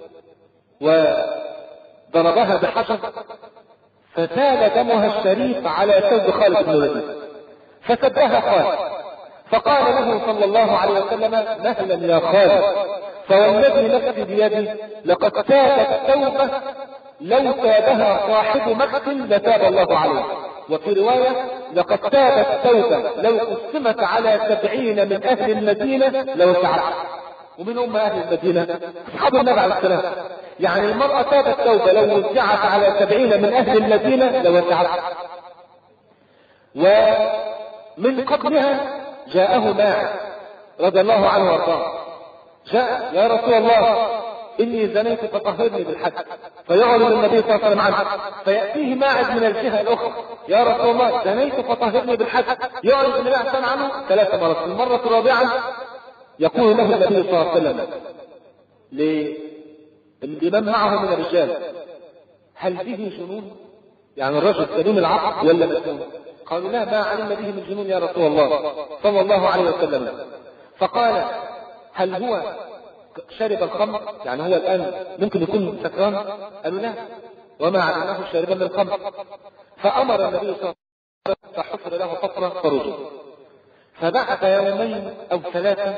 وضربها بحجر فسال دمها الشريف على ثوب خالد بن الوليد فسبها خالد، فقال له صلى الله عليه وسلم مهلا يا خالد، فوالذي نفسي بيدي لقد تابت توبة لو تابها صاحب مكس لتاب الله عليه. وفي رواية لقد تابت توبة لو قسمت على سبعين من أهل المدينة لوسعت. ومن هم أهل المدينة؟ أصحاب النبي عليه السلام. يعني المرأة تابت توبة لو وزعت على سبعين من أهل المدينة لوسعت. ومن قبلها جاءه ماعز رضي الله عنه وارضاه، جاء يا رسول الله إني زنيت فطهرني بالحد، فيعرض النبي صلى الله عليه وسلم عنه، فيأتيه ماعز من الجهة الأخرى يا رسول الله زنيت فطهرني بالحد، يعرض النبي صلى الله عليه وسلم عنه ثلاث مرات. المرة الرابعة يقول له النبي صلى الله عليه وسلم لمن معه من الرجال هل به جنون؟ يعني الرجل سليم العقل ولا مجنون؟ قالوا لا ما علمنا به من جنون يا رسول الله صلى الله عليه وسلم. فقال هل هو شرب الخمر؟ يعني هو الآن ممكن يكون سكران؟ قالوا لا وما علمناه شاربا من الخمر. فأمر النبي صلى الله عليه وسلم فحفر له حفرة فرجل. فبعد يومين أو ثلاثة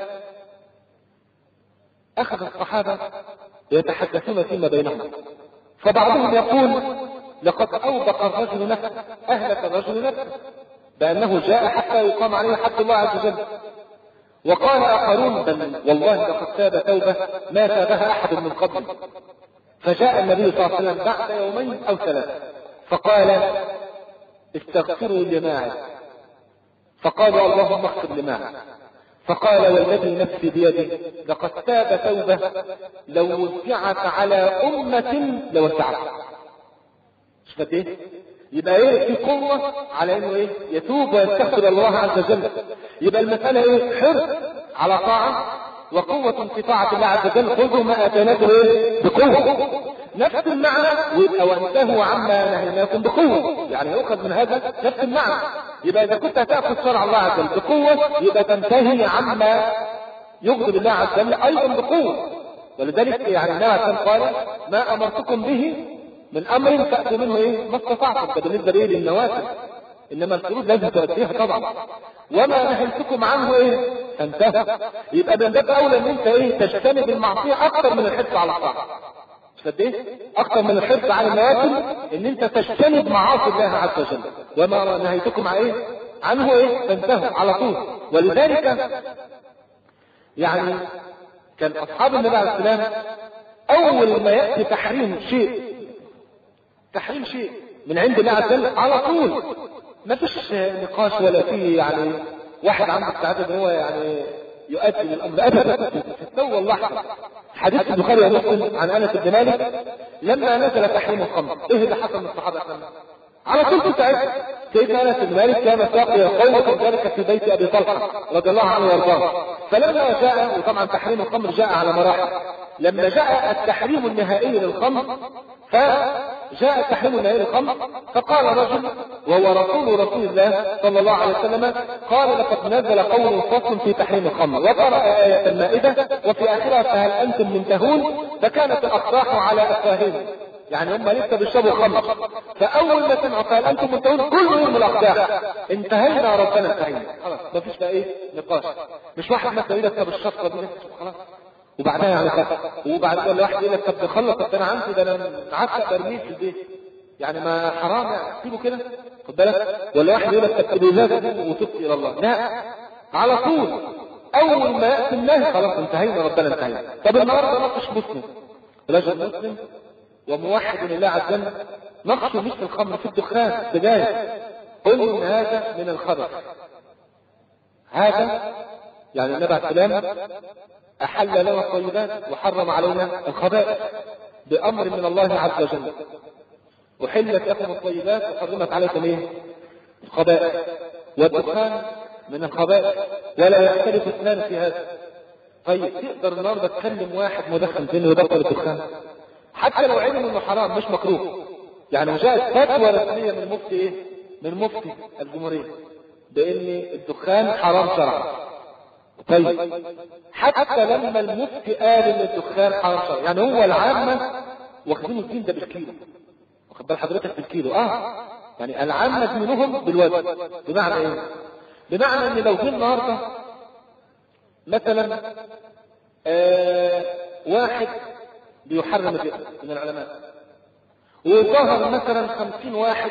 أخذ الصحابة يتحدثون فيما بينهم، فبعضهم يقول لقد أوبق الرجل نفسه، أهلك الرجل نفسه بأنه جاء حتى يقام عليه حد الله عز وجل. وقال آخرون بل والله لقد تاب توبة ما تابها أحد من قبل. فجاء النبي صلى الله عليه وسلم بعد يومين أو ثلاثة فقال استغفروا لماعز، فقالوا اللهم اغفر لماعز، فقال والذي نفسي بيده لقد تاب توبة لو وزعت على أمة لوسعت. مش قد ايه؟ يبقى ايه في قوة على انه ايه يتوب ويستغفر الله عز وجل. يبقى المسألة ايه حرص على طاعة وقوة في طاعة الله عز وجل. خذوا ما اتيناكم ايه بقوة، نفس المعنى. ويبقى وانتهوا عما نهيناكم بقوة، يعني يؤخذ من هذا نفس المعنى. يبقى اذا كنت هتأخذ شرع الله عز وجل بقوة يبقى تنتهي عما يغضب الله عز وجل ايضا بقوة. ولذلك يعني النبي قال ما امرتكم به من امر فأتوا منه ايه ما استطعتم. بالنسبه ليه للنوافل، انما الفروض لازم تؤديها طبعا. وما نهيتكم عنه ايه فانتهوا. يبقى من باب اولى ان انت ايه تجتنب المعصيه اكثر من الحرص على الطاعه. مش قد ايه اكثر من الحرص على النوافل ان انت تجتنب معاصي الله عز وجل. وما نهيتكم عن ايه عنه ايه فانتهوا على طول. ولذلك يعني كان اصحاب النبي عليه السلام اول ما ياتي تحريم شيء تحريم شيء من عند الله عز وجل على طول ما فيش نقاش ولا فيه يعني واحد عنده استعداد ان هو يعني يؤدي الامر ابدا. تو اللحظه حديث البخاري ومسلم عن انس بن مالك لما نزل تحريم الخمر ايه اللي حصل من الصحابه؟ على طول في ساعتها سيدنا انس بن مالك كان ساقي قوم ذلك في بيت ابي طلحه رضي الله عنه وارضاه. فلما جاء، وطبعا تحريم الخمر جاء على مراحل، لما جاء التحريم النهائي للخمر فجاء التحريم النهائي للخمر فقال رجل وهو رسول رسول الله صلى الله عليه وسلم، قال لقد نزل قول فصل في تحريم الخمر وقرأ آية المائدة وفي آخرها فهل أنتم منتهون، فكانت الأفراح على أفواههم، يعني هم لسه بيشربوا خمر، فأول ما سمعوا فهل أنتم منتهون كل يوم الأقداح انتهينا ربنا انتهينا، خلاص ما فيش بقى إيه نقاش. مش واحد مثلا يقول لك طب الشفقة دي خلاص وبعدها يعني خلاص، وبعد كده واحد يقول لك طب نخلص، طب انا عندي ده انا معتق برميل في البيت، يعني ما حرام يعني سيبه كده، خد بالك. ولا واحد يقول لك طب بإجازة وتبت إلى الله، لا على طول أول ما يأتي الله خلاص انتهينا ربنا انتهينا. طب النهارده ناقش مسلم رجل مسلم وموحد لله عز وجل، نقشه مش في الخمر، في الدخان سجاير، قل ان هذا من الخبث، هذا يعني النبي عليه السلام أحل لنا الطيبات وحرم علينا الخبائث بأمر من الله عز وجل، وحلت لكم الطيبات وحرمت عليكم ايه الخبائث، والدخان من الخبائث ولا يختلف اثنان في هذا. طيب تقدر النهارده تكلم واحد مدخن انه يبطل الدخان حتى لو علم انه حرام مش مكروه؟ يعني جاءت فتوى رسميه من مفتي ايه من مفتي الجمهوريه بان الدخان حرام شرعا. طيب حتى لما المفتي قال ان الدخان حرام شرعا، يعني هو العامه واخدين الدين ده بالكيلو، واخد بال حضرتك بالكيلو، اه يعني العامه منهم بالوزن. بمعنى ايه؟ بمعنى ان لو جه النهارده مثلا آه واحد بيحرم الربا من العلماء، وظهر مثلا خمسين واحد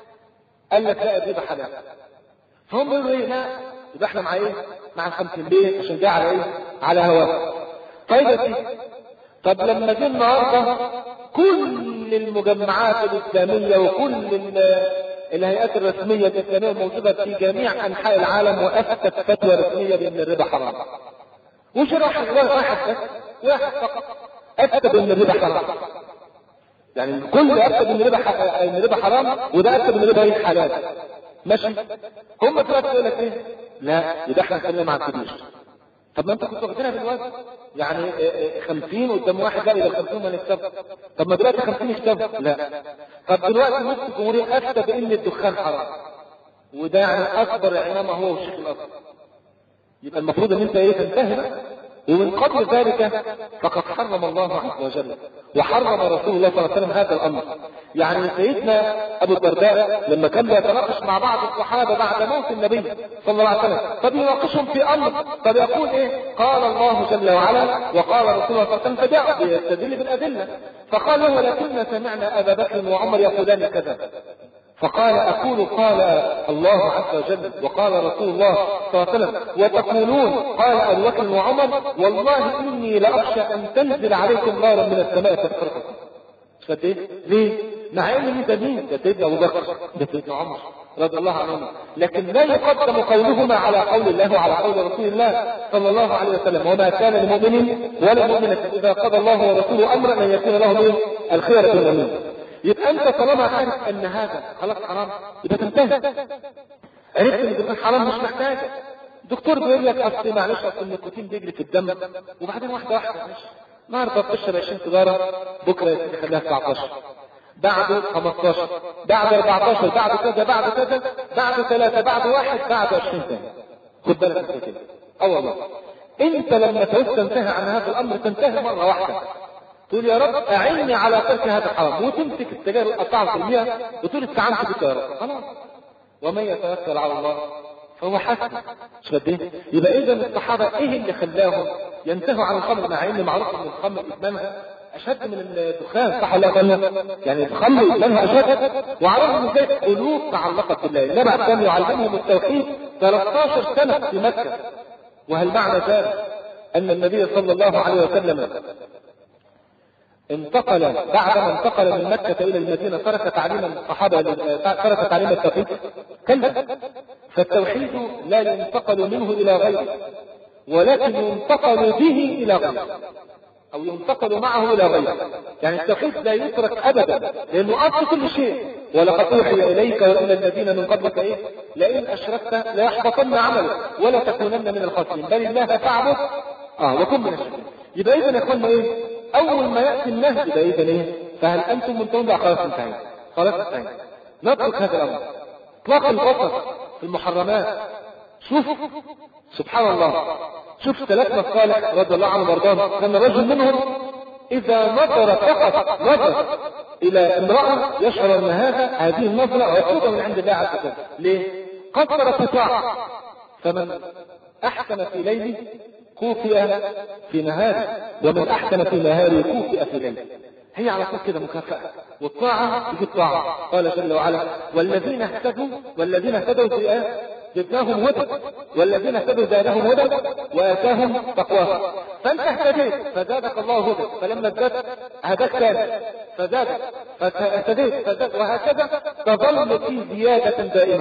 قال لك لا الربا حلال، فهم يقولوا ايه؟ لا يبقى احنا مع ايه؟ مع الخمسين ليه؟ عشان ده على ايه؟ على هواه. طيب يا سيدي، طب لما جه النهارده كل المجمعات الاسلاميه وكل الهيئات الرسميه الاسلاميه الموجوده في جميع انحاء العالم وافتت فتوى رسميه بان الربا حرام، وش راح واحد بس واحد فقط افتى بان الربا حرام، يعني الكل افتى بان الربا ان الربا حرام وده افتى بان الربا ايه حلال، ماشي؟ هم دلوقتي يقول لك ايه؟ لا يبقى احنا خلينا مع الكبير. طب ما انت كنت واخدينها بالوزن، يعني خمسين قدام واحد لا يبقى خمسين ما نكتب، طب ما دلوقتي خمسين يكتب لا. طب دلوقتي مفتي الجمهوريه افتى بان الدخان حرام، وده يعني اكبر امامه هو والشيخ الاصغر، يبقى المفروض ان انت ايه تنتهي بقى. ومن قبل ذلك فقد حرم الله عز وجل وحرم رسول الله صلى الله عليه وسلم هذا الامر. يعني سيدنا ابو الدرداء لما كان يتناقش مع بعض الصحابه بعد موت النبي صلى الله عليه وسلم فبيناقشهم في امر، فبيقول ايه؟ قال الله جل وعلا وقال رسول الله صلى الله عليه وسلم، فجاء بيستدل بالادله، فقال له ولكننا سمعنا ابا بكر وعمر يقولان كذا، فقال أقول قال الله عز وجل وقال رسول الله صلى الله عليه وسلم وتقولون قال أبو بكر وعمر، والله إني لأخشى أن تنزل عليكم نارا من السماء تفرقكم. شفت إيه؟ ليه؟ مع إن ده مين؟ ده سيدنا أبو بكر ده سيدنا عمر رضي الله عنهم، لكن لا يقدم قولهما على قول الله وعلى قول رسول الله صلى الله عليه وسلم، وما كان لمؤمن ولا مؤمنة إذا قضى الله ورسوله أمرا أن يكون لهم الخيرة من أمره. يبقى انت طالما عارف ان هذا خلاص حرام يبقى تنتهي، عرفت ان الدخان حرام مش محتاجه. الدكتور بيقول لك اصل معلش اصل النيكوتين بيجري في الدم، وبعدين واحده واحده معلش النهارده بتشرب عشرين سيجاره، بكره يا سيدي خليها تسعتاشر، بعده خمستاشر، بعد اربعتاشر، بعد كذا بعد كذا، بعد ثلاثه، بعد واحد، بعد عشرين ثاني. خد بالك انت كده. اه والله انت لما تعوز تنتهي عن هذا الامر تنتهي مره واحده، تقول يا رب أعني على ترك هذا الحرام، وتمسك السجاير القطعة في المية وتقول استعنت بك يا رب، خلاص. ومن يتوكل على الله فهو حسن. مش قد ايه؟ يبقى إذا الصحابة إيه اللي خلاهم ينتهوا عن الخمر، مع إن معروف إن الخمر إدمانها أشد من الدخان، صح ولا لا؟ يعني الخمر إدمانها أشد، وعرفوا إن ذلك قلوب تعلقت بالله. النبي كان يعلمهم التوحيد ثلاثة عشر سنة في مكة، وهل معنى ذلك أن النبي صلى الله عليه وسلم انتقل بعدما انتقل من مكة إلى المدينة ترك تعليم الصحابة ترك تعليم التوحيد؟ كلا، فالتوحيد لا ينتقل منه إلى غيره ولكن ينتقل به إلى غيره. أو ينتقل معه إلى غيره. يعني التوحيد لا يترك أبدا، لأنه أصل كل شيء. ولقد أوحي إليك وإلى الذين من قبلك إيه؟ لئن أشركت ليحبطن عملك ولا تكونن من الخاسرين، بل الله فاعبد آه وكن من الشاكرين. يبقى إذا يا إخوانا إيه؟ أول ما يأتي النهي يبقى إذا إيه؟ فهل أنتم منتهون؟ بقى خلاص انتهينا، خلاص انتهينا. نترك هذا الأمر. إطلاق البصر في المحرمات. شوف سبحان الله، شوف ثلاثة الصالح رضي الله عنه وارضاه، كان رجل منهم إذا نظر فقط نظر إلى امرأة يشعر أن هذا هذه النظرة عقوبة من عند الله عز وجل. ليه؟ قصر في طاعة. فمن أحسن في ليله كوفئ في نهاره، ومن أحسن في نهاره كوفئ في ليله. هي على طول كده مكافأة، والطاعة تجي الطاعة. قال جل وعلا: والذين اهتدوا والذين اهتدوا في آية زدناهم هدى، والذين اهتدوا زادهم هدى وآتاهم تقواهم. فأنت اهتديت فزادك الله هدى، فلما ازددت هداك ثاني فزادك، فاهتديت فزاد، وهكذا تظل في زيادة دائمة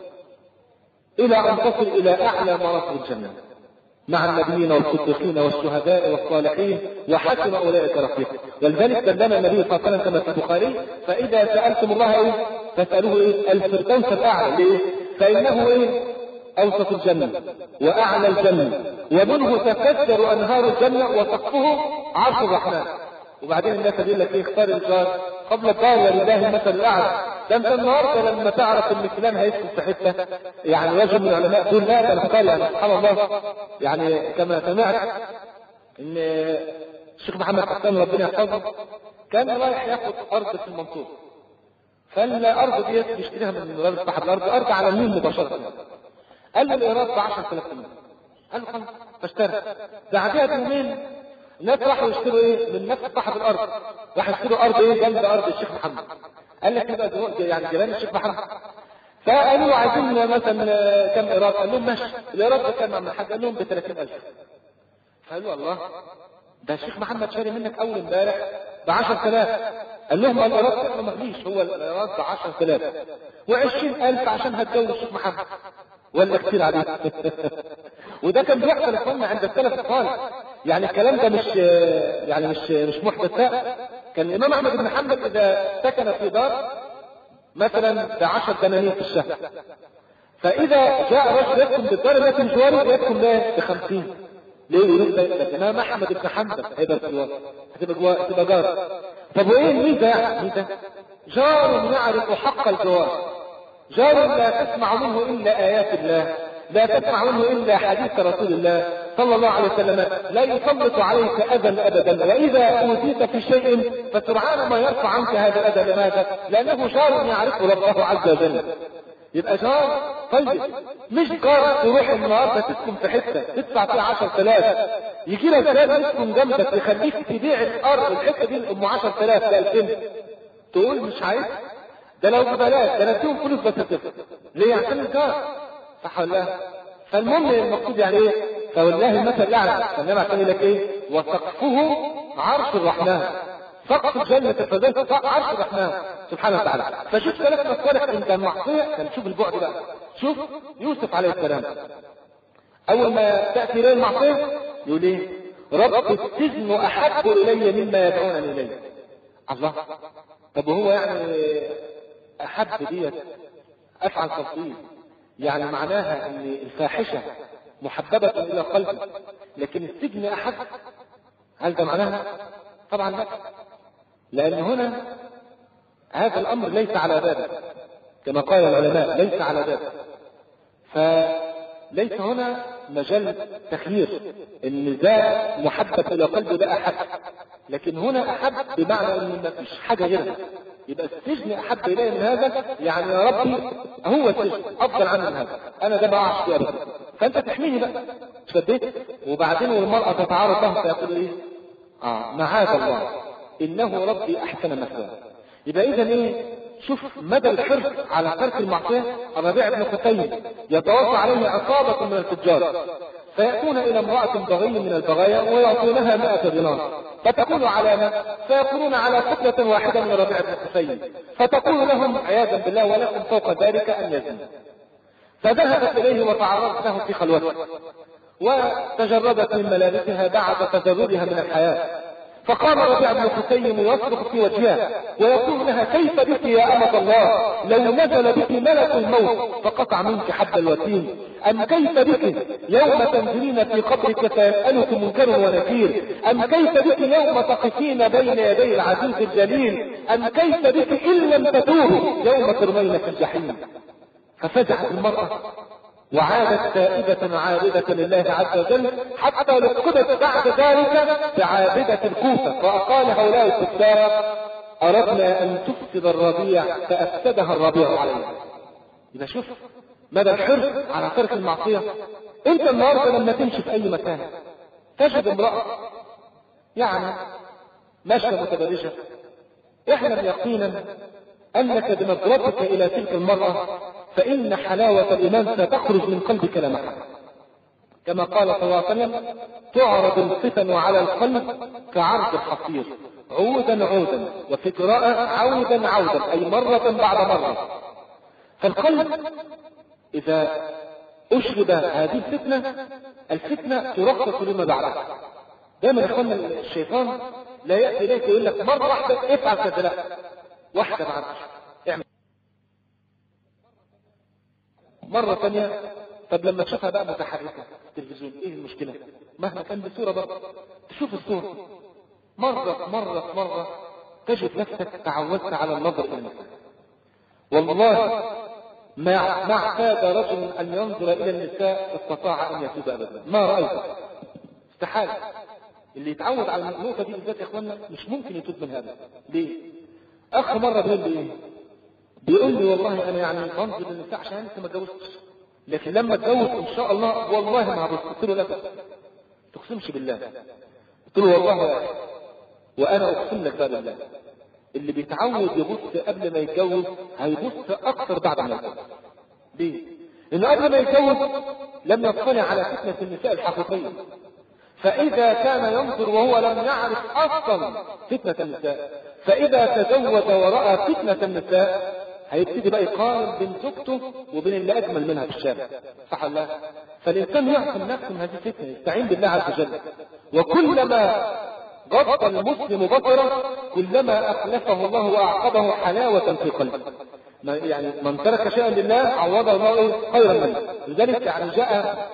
إلى أن تصل إلى أعلى مراتب الجنة مع النبيين والصديقين والشهداء والصالحين، وحسن أولئك رفيقا. ولذلك دلنا النبي صلى الله عليه وسلم كما في البخاري: فإذا سألتم الله إيه؟ فاسألوه إيه؟ الفردوس الأعلى. ليه؟ فإنه إيه؟ أوسط الجنة وأعلى الجنة، ومنه تفجر أنهار الجنة، وسقفه عرش الرحمن. وبعدين الناس يقول لك إيه؟ اختار الجار قبل الدار، ولله المثل الأعلى. ده انت النهارده لما تعرف ان فلان هيسكن في حته، يعني رجل من العلماء تقول لا ده اختار، يعني سبحان الله. يعني كما سمعت ان الشيخ محمد حسان ربنا يحفظه كان رايح ياخد ارض في المنصوره، فالارض دي بيشتريها من راجل صاحب الارض، ارض على النيل مباشره. قال له الايراد ب عشرة آلاف جنيه. قال له خلاص فاشترى. بعدها بيومين الناس راحوا يشتروا ايه من نفس صاحب الارض، راحوا يشتروا ارض ايه جنب ارض الشيخ محمد. قال لك يبقى يعني جيران الشيخ محمد. فقالوا عايزين مثلا كم ايراد؟ قال لهم ماشي. الايراد ده كان من حد؟ قال لهم ب ثلاثين ألف. قالوا الله، ده الشيخ محمد شاري منك اول امبارح ب عشرة آلاف. قال لهم الايراد كان ما فيش، هو الايراد ب عشرة آلاف وعشرين ألف عشان هتجوز الشيخ محمد، ولا كتير عليه. وده كان بيحصل يا اخوانا عند السلف الصالح. يعني الكلام ده مش يعني مش مش محدثات. كان الامام احمد بن حنبل اذا سكن في دار مثلا بعشر دنانير في الشهر، فاذا جاء رجل يسكن بالدار التي بجواره يسكن ب خمسين. ليه؟ يريد الامام احمد بن حنبل هيبقى الجوار، هتبقى جار. طب وايه الميزه؟ يعني ميزه جار يعرف حق الجوار، جار لا تسمع منه الا ايات الله، لا تسمع منه الا حديث رسول الله صلى الله عليه وسلم، لا يسلط عليك اذى ابدا، واذا اوذيت في شيء فسرعان ما يرفع عنك هذا الاذى. لماذا؟ لانه جار يعرفه ربه عز وجل. يبقى جار طيب، مش جار تروح النهارده تسكن في حته تدفع فيها عشرة آلاف، يجي لك جار يسكن جنبك يخليك تبيع الارض الحته دي ام عشرة آلاف ب ألفين، تقول مش عايز؟ ده لو ببلاش ده انا اديهم فلوس بس تفرق. ليه؟ عشان الجار. صح ولا لا؟ فالمهم المقصود يعني ايه؟ فوالله المثل الاعلى. فالنبي عشان يقول لك ايه؟ وسقفه عرش الرحمن. سقف الجنة الفردوس عرش الرحمن سبحانه وتعالى. فشوف ثلاث مصالح انت المعصية، كان شوف البعد بقى. شوف يوسف عليه السلام اول ما تأتي اليه المعصية يقول ايه؟ رب السجن احب الي مما يدعونني اليه. الله، طب وهو يعني احب ديت افعل تفضيل، يعني معناها ان الفاحشة محببة الى قلبي لكن السجن احب، هل ده معناها؟ طبعا لا، لان هنا هذا الامر ليس على بابه كما قال العلماء، ليس على بابه، فليس هنا مجال تخيير ان ده محبب الى قلبه ده احب، لكن هنا احب بمعنى ان ما فيش حاجه غيرها. يبقى السجن احب الي من هذا، يعني يا ربي هو السجن افضل عنه من هذا، انا ده ما اعرفش فيه ابدا، فانت تحميني بقى. شديت. وبعدين والمراه تتعارض له فيقول ايه؟ اه معاذ الله انه ربي احسن مثواه. يبقى اذا ايه؟ شوف مدى الحرص على ترك المعصيه. الربيع بن خثيم يتواصى عليه عصابه من التجار فيأتون الى امرأة بغي من البغايا ويعطونها مائة دينار، فتكون علامة، فيكونون على قتلة واحدة من الربيع بن خثيم، فتقول لهم عياذا بالله ولكم فوق ذلك ان يزنوا. فذهبت اليه وتعرضت له في خلوته وتجردت من ملابسها بعد تجردها من الحياة، فقام ربيع بن حسين يصرخ في وجهها ويقول لها كيف بك يا أمة الله لو نزل بك ملك الموت فقطع منك حب الوتين، أم كيف بك يوم تنزلين في قبرك فيسألك منكر ونكير، أم كيف بك يوم تقفين بين يدي العزيز الجليل، أم كيف بك إن لم تتوبي يوم ترمين في الجحيم. ففزعت المرأة وعادت تائبة عابدة لله عز وجل، حتى لقبت بعد ذلك بعابدة الكوفة، فأقال هؤلاء الكفار أردنا أن تفسد الربيع فأفسدها الربيع عليها. إذا شوف مدى الحرص على ترك المعصية. أنت النهارده لما تمشي في أي مكان تجد امرأة يعني ماشية متبرجة، احلم يقينا أنك بنظرتك إلى تلك المرأة فإن حلاوة الإيمان ستخرج من قلبك لمحا، كما قال صلى الله عليه وسلم تعرض الفتن على القلب كعرض الحصير عودا عودا، وفي قراءة عودا عودا أي مرة بعد مرة. فالقلب إذا أشرب هذه الفتنة الفتنة ترقص لما بعدها. دائما يقول الشيطان لا يأتي إليك يقول لك مرة واحدة افعل كذا، لا واحدة بعد اعمل مرة ثانية. طب لما تشوفها بقى متحركة في التلفزيون ايه المشكلة؟ مهما كان بصورة برضه تشوف الصورة مرة مرة مرة تجد نفسك تعودت على النظر إلى النساء. والله ما ما اعتاد رجل أن ينظر إلى النساء استطاع أن يتوب أبدا، ما رأيته استحال. اللي يتعود على النقطة دي بالذات يا اخوانا مش ممكن يتوب من هذا. ليه؟ أخ مرة بيقول لي إيه؟ بيقول لي والله أنا يعني بنظر للنساء عشان أنت ما اتجوزتش، لكن لما اتجوز إن شاء الله والله ما هبص. قلت له لا تقسمش بالله. قلت له والله يا أخي وأنا أقسم لك بقى بالله اللي بيتعود يبص قبل ما يتجوز هيبص أكثر بعد ما يتجوز. ليه؟ لأنه قبل ما يتجوز لم يطلع على فتنة النساء الحقيقية، فإذا كان ينظر وهو لم يعرف أصلا فتنة النساء، فإذا تزوج ورأى فتنة النساء هيبتدي بقى يقارن بين زوجته وبين اللي أجمل منها في الشارع، صح الله؟ فالإنسان يعصم نفسه من هذه الفتنة، يستعين بالله عز وجل. وكلما غض المسلم بصره كلما أخلفه الله وأعقبه حلاوة في قلبه. يعني من ترك شيئا لله عوضه الله خيرا منه. لذلك يعني جاء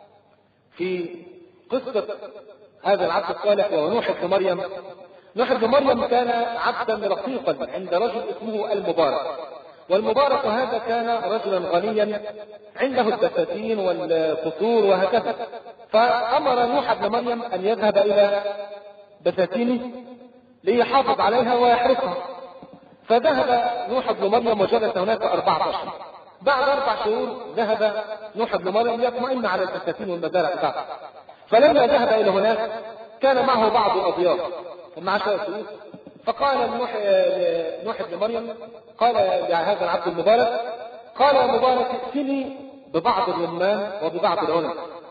في قصة هذا العبد الصالح وهو نوح بن مريم. نوح بن مريم كان عبدا رقيقا عند رجل اسمه المبارك، والمبارك هذا كان رجلا غنيا عنده البساتين والقصور وهكذا. فأمر نوح بن مريم أن يذهب إلى بساتينه ليحافظ عليها ويحرسها. فذهب نوح بن مريم وجلس هناك أربعة أشهر. بعد أربع شهور ذهب نوح بن مريم يطمئن على البساتين والمزارع بتاعته. فلما ذهب إلى هناك كان معه بعض الأضياف مع شوية فلوس. فقال نوح نوح بن مريم قال لهذا العبد المبارك قال يا مبارك ائتني ببعض الرمان وببعض العنب.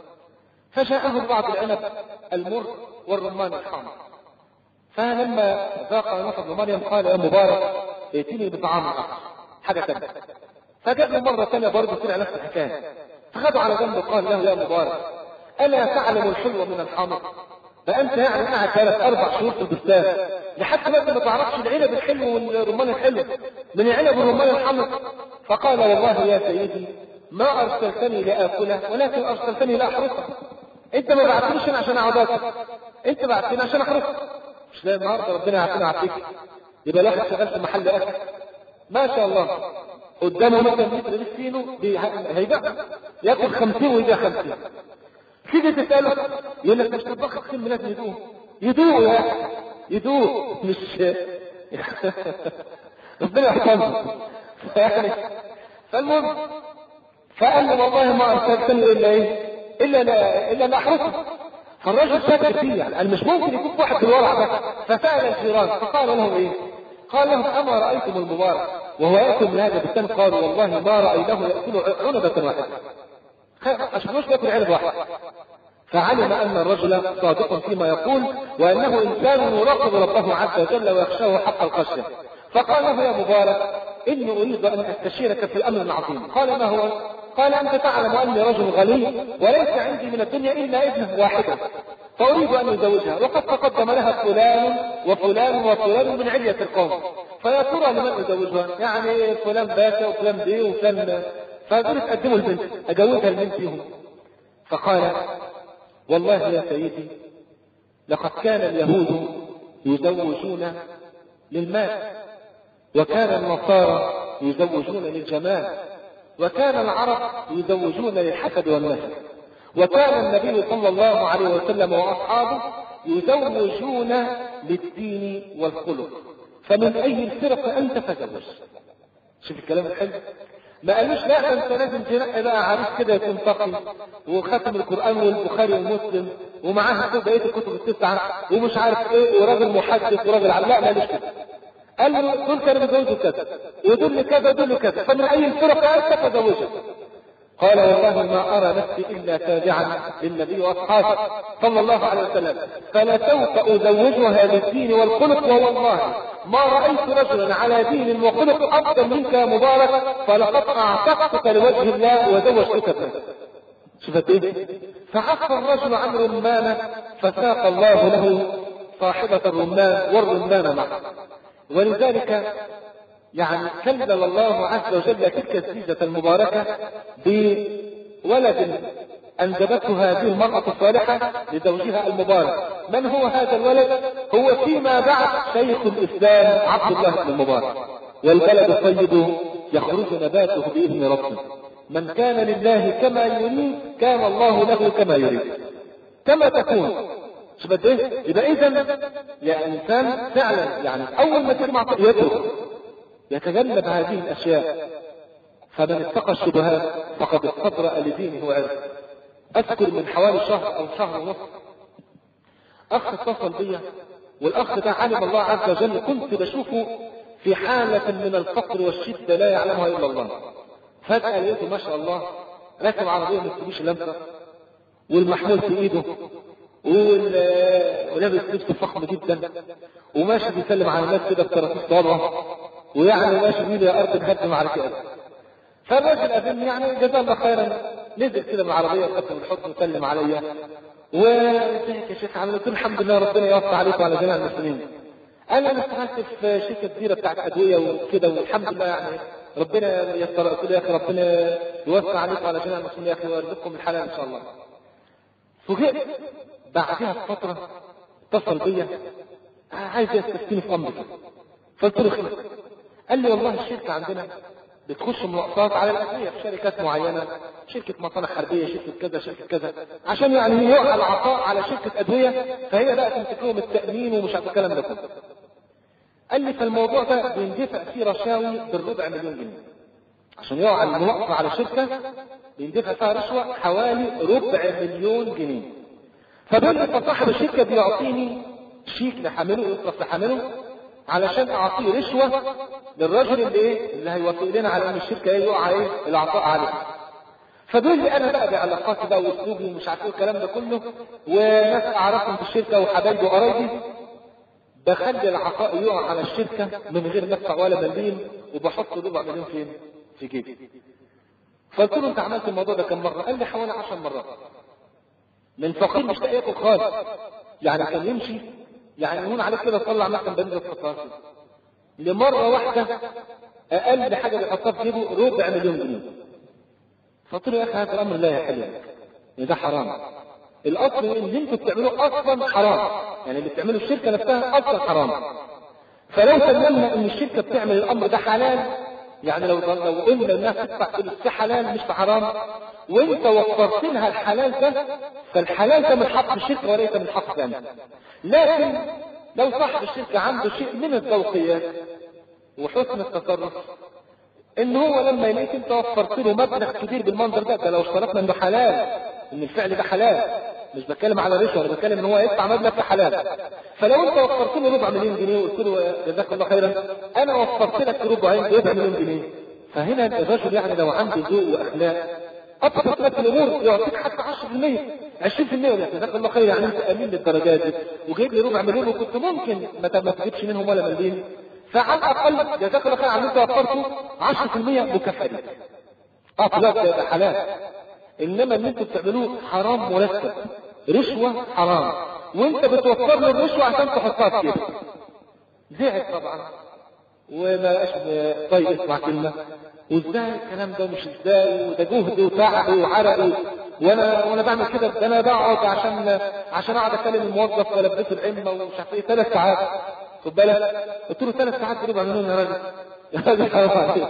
فجاءه بعض العنب المر والرمان الحامض. فلما ذاق نوح بن مريم قال يا مبارك ائتني بطعام آخر حاجة ثانية. فجاء له مرة ثانية برضه طلع نفس الحكاية. فخذوا على جنبه قال له يا مبارك ألا تعلم الحلو من الحامض؟ فأنت يعني قاعد ثلاث أربع شهور في البستان لحتى ما تعرفش العنب الحلو والرمان الحلو من العنب والرمان الحامض. فقال والله يا سيدي ما أرسلتني لآكله ولكن أرسلتني لأحرسه. أنت ما بعتنيش عشان أعبادك، أنت بعتني عشان أحرسه. مش لا النهارده ربنا يعطينا عافيك يبقى الواحد شغال في محل أكل ما شاء الله قدامه مثلا متر للسينو هيبيع ياكل خمسين ويبيع خمسين. تيجي تسأله يقول لك مش تطبخ خمسين من لازم يدوق يدوق يا يدوق مش ربنا يحفظه. يعني فالمهم فقال له والله ما أرسلتني إلا إيه إلا لا إلا لا أحرسه. فالرجل شك فيه يعني قال مش ممكن يكون واحد في الورع ده. فسأل الجيران فقال لهم إيه؟ قال لهم أما رأيتم المبارك وهو يأكل من هذا بالتن؟ قالوا والله ما رأيناه يأكل عنبة واحدة عشان ياكل عنب واحد. فعلم أن الرجل صادق فيما يقول وأنه إنسان يراقب ربه عز وجل ويخشاه حق الخشية. فقال له يا مبارك إني أريد أن أستشيرك في الأمر العظيم. قال ما هو؟ قال أنت تعلم أني رجل غني وليس عندي من الدنيا إلا ابنة واحدة، فأريد أن أزوجها، وقد تقدم لها فلان وفلان وفلان من علية القوم، فيا ترى لمن أزوجها؟ يعني فلان باشا وفلان بيه وفلان، فقالوا تقدموا البنت أجوزها البنت فيهم. فقال والله يا سيدي لقد كان اليهود يزوجون للمال، وكان النصارى يزوجون للجمال، وكان العرب يزوجون للحسب والنسب، وكان النبي صلى الله عليه وسلم وأصحابه يزوجون للدين والخلق، فمن أي الفرق أنت فزوج. شوف الكلام الحلو، ما قالوش لا انت لازم تنقي بقى عريس كده يكون فقي وختم القرآن والبخاري ومسلم ومعاها كل بقية الكتب التسعة ومش عارف ايه وراجل محدث وراجل عم، لا مالوش كده. قال له دول كانوا بيتجوزوا كذا ودول كذا ودول كذا، فمن اي الفرق انت فزوجها. قال والله ما ارى نفسي الا تابعا للنبي واصحابه صلى الله عليه وسلم، فلسوف ازوجها للدين والخلق، ووالله ما رايت رجلا على دين وخلق افضل منك يا مبارك، فلقد اعتقتك لوجه الله وزوجتك ابنك. شفت ايه؟ فعفى الرجل عن رمانه فساق الله له صاحبه الرمان والرمان معه. ولذلك يعني كلل الله عز وجل تلك الزيجة المباركة بولد أنجبته هذه المرأة الصالحة لزوجها المبارك. من هو هذا الولد؟ هو فيما بعد شيخ الإسلام عبد الله بن المبارك. والبلد الطيب يخرج نباته بإذن ربه، من كان لله كما يريد كان الله له كما يريد، كما تكون. شبت ايه؟ يبقى إذن يا إنسان فعلا يعني أول ما تجمع يترك يتجنب هذه الأشياء، فمن اتقى الشبهات فقد استبرأ لدينه وعرضه. أذكر من حوالي شهر أو شهر ونصف أخ اتصل بي، والأخ ده علم الله عز وجل كنت بشوفه في حالة من الفقر والشدة لا يعلمها إلا الله. فجأة لقيته ما شاء الله راكب عربية ما تسويش لمسة والمحمول في إيده ولابس لبس فخم جدا وماشي بيسلم على الناس كده بطريقة واضحة، ويعني ماشي بيده يا أرض نهدم على كده. فالراجل قابلني يعني جزاه الله خيرا، نزل كده من العربية وقدم الحضن وسلم عليا وازيك يا شيخ عامل؟ قلت له الحمد لله ربنا يوفق عليك وعلى جميع المسلمين. قال انا اشتغلت في شركة كبيرة بتاعت أدوية وكده والحمد لله يعني ربنا ييسر. قلت له يا أخي ربنا يوفق عليك وعلى جميع المسلمين يا أخي ويرزقكم الحلال إن شاء الله. فوجئت بعدها بفترة اتصل بيا عايز يستفتيني في أمري، فقلت له خير. قال لي والله الشركة عندنا بتخش مناقصات على الأدوية في شركات معينة، شركة مصانع حربية، شركة كذا شركة كذا، عشان يعني يقع العطاء على شركة أدوية، فهي بقى تمسك لهم التأمين ومش عارف الكلام ده كله. قال لي فالموضوع ده بيندفع فيه رشاوي بالربع مليون جنيه عشان يقع المناقصة على شركة، بيندفع فيها رشوة حوالي ربع مليون جنيه. فبقول لي فصاحب الشركة بيعطيني شيك لحامله يصرف لحامله علشان اعطيه رشوة للراجل اللي ايه اللي هيوافق لنا على ان الشركة ايه يقع ايه العطاء عليه. فبيقول لي انا بقى بعلاقاتي بقى واسلوبي ومش عارف ايه الكلام ده كله وناس اعرفهم في الشركة وحبايبي وقرايبي، بخلي العطاء يقع على الشركة من غير ما ادفع ولا مليم وبحط ربع مليون فين في جيبي. فقلت له انت عملت الموضوع ده كم مرة؟ قال لي حوالي عشر مرات. من فقير مش لاقي ياكل خالص، يعني كان يمشي يعني يهون عليك كده تطلع مثلا بنزل تحطها لمرة واحدة اقل حاجة بيحطها في جيبه ربع مليون جنيه. فقلت له يا اخي هذا الامر لا يحل لك، ده حرام. الاصل ان انتوا بتعملوه اصلا حرام، يعني اللي بتعمله الشركة نفسها اصلا حرام. فلو سلمنا ان الشركة بتعمل الامر ده حلال، يعني لو لو قلنا الناس تدفع فلوس في حلال مش في حرام، وانت وفرت لها الحلال ده، فالحلال ده من حق الشركة وليس من حق ثاني. لكن لو صاحب الشركة عنده شيء من الذوقيات وحسن التصرف، ان هو لما يلاقيك انت وفرت له مبلغ كبير بالمنظر ده، ده لو اشترطنا انه حلال، ان الفعل ده حلال، مش بتكلم على رشوه، انا بتكلم ان هو يدفع مبلغ في حلال. فلو انت وفرت له ربع مليون جنيه وقلت له جزاك الله خيرا انا وفرت لك ربع ربع مليون جنيه، فهنا الرجل يعني لو عنده ذوق واخلاق ابسط لك الامور يعطيك حتى عشرة في المية عشرين في المية جزاك الله خير، يعني انت امين للدرجات دي وجايب لي ربع مليون وكنت ممكن ما تجيبش منهم ولا مليون، فعلى الاقل جزاك الله خير عن انت وفرته عشرة في المية مكافأة لك. اه لا ده حلال، انما اللي انتوا بتعملوه حرام مرتب. رشوة حرام، وانت بتوفر له الرشوة عشان تحطها في كده. زعل طبعا وما بقاش طيب اسمع كلمة، وازاي الكلام ده مش ازاي، وده جهد وتعب وعرق، وانا وانا بعمل كده، ده انا بقعد عشان عشان اقعد اكلم الموظف والبسه العمه ومش عارف ايه ثلاث ساعات. خد بالك، قلت له ثلاث ساعات بربع مليون يا راجل، يا راجل حرام عليك.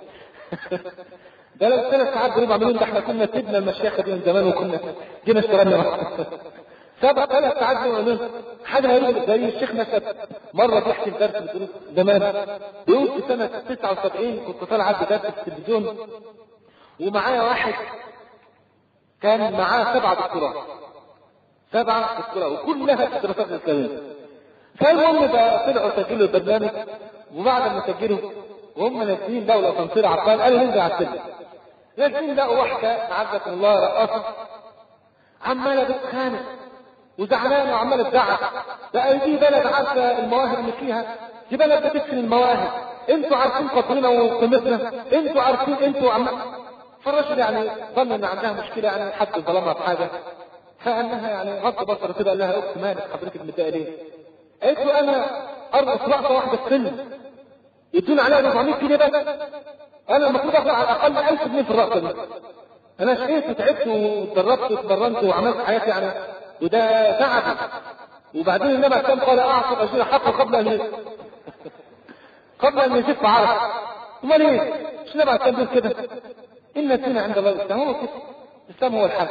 ده لو ثلاث ساعات بربع مليون، ده احنا كنا سيبنا المشيخه دي من زمان وكنا جينا اشتغلنا سبع ثلاث ساعات بربع مليون، حاجه غريبه. زي الشيخ نسب مره بيحكي في درس الدروس زمان، بيقول في سنه تسعة وسبعين كنت طالع عندي درس في التلفزيون، ومعايا واحد كان معاه سبعة دكتوراه، سبعة دكتوراه وكلها في الدراسات الإسلامية. فالمهم بقى طلعوا سجلوا البرنامج، وبعد ما سجلوا وهم نازلين لقوا الأسانسير عطلان، قالوا ننزل على السلم. نازلين لقوا واحدة أعزكم الله رقاصة عمالة بتخانق وزعلانة وعمالة تزعق، ده دي بلد عارفة المواهب اللي فيها، دي بلد بتدفن المواهب، انتوا عارفين قدرنا وقيمتنا، انتوا عارفين انتوا عم... فالرجل يعني ظن ان عندها مشكله، يعني حد ظلمها بحاجه، فانها يعني غض بصره كده قال لها اخت مالك حضرتك متضايقه ليه؟ قالت له انا ارقص رقصه واحده في سن يدون عليها أربعمية جنيه بس، انا المفروض اخد على الاقل ألف جنيه في الرقصه دي. انا شقيت وتعبت واتدربت واتمرنت وعملت حياتي يعني، وده تعب. وبعدين النبي كان قال اعطوا اجر حقه قبل ان قبل ان يجف عرق. امال ايه؟ مش النبي كان بيقول كده؟ إن الدين عند الله الإسلام، هو كده، الإسلام هو الحل.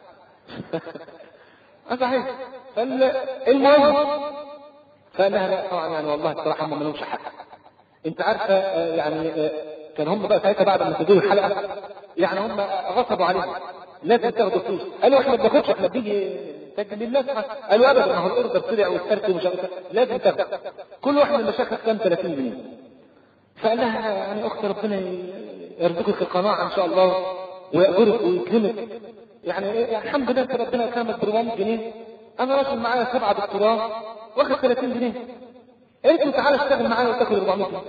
صحيح. فالمهم فقالها لا طبعا يعني والله الصراحة هم ما لهمش حق. أنت عارفة يعني كان هم بقى ساعتها بعد ما سجلوا الحلقة يعني هم غصبوا عليهم، لازم تاخدوا فلوس. قالوا احنا ما بناخدش، احنا بنيجي تسجل للناس. قالوا ابدا، ما هو الاوردر طلع والسرق ومش عارف، لازم تاخد. كل واحد من المشايخ كان ثلاثين جنيه. فقال لها يعني اخت ربنا يرزقك القناعة ان شاء الله ويأجرك ويكرمك، يعني الحمد لله ربنا كرمك ب أربعمية جنيه، انا راجل معايا سبعة دكتوراه واخد ثلاثين جنيه، انت تعالى اشتغل معايا وتاخد أربعمية جنيه.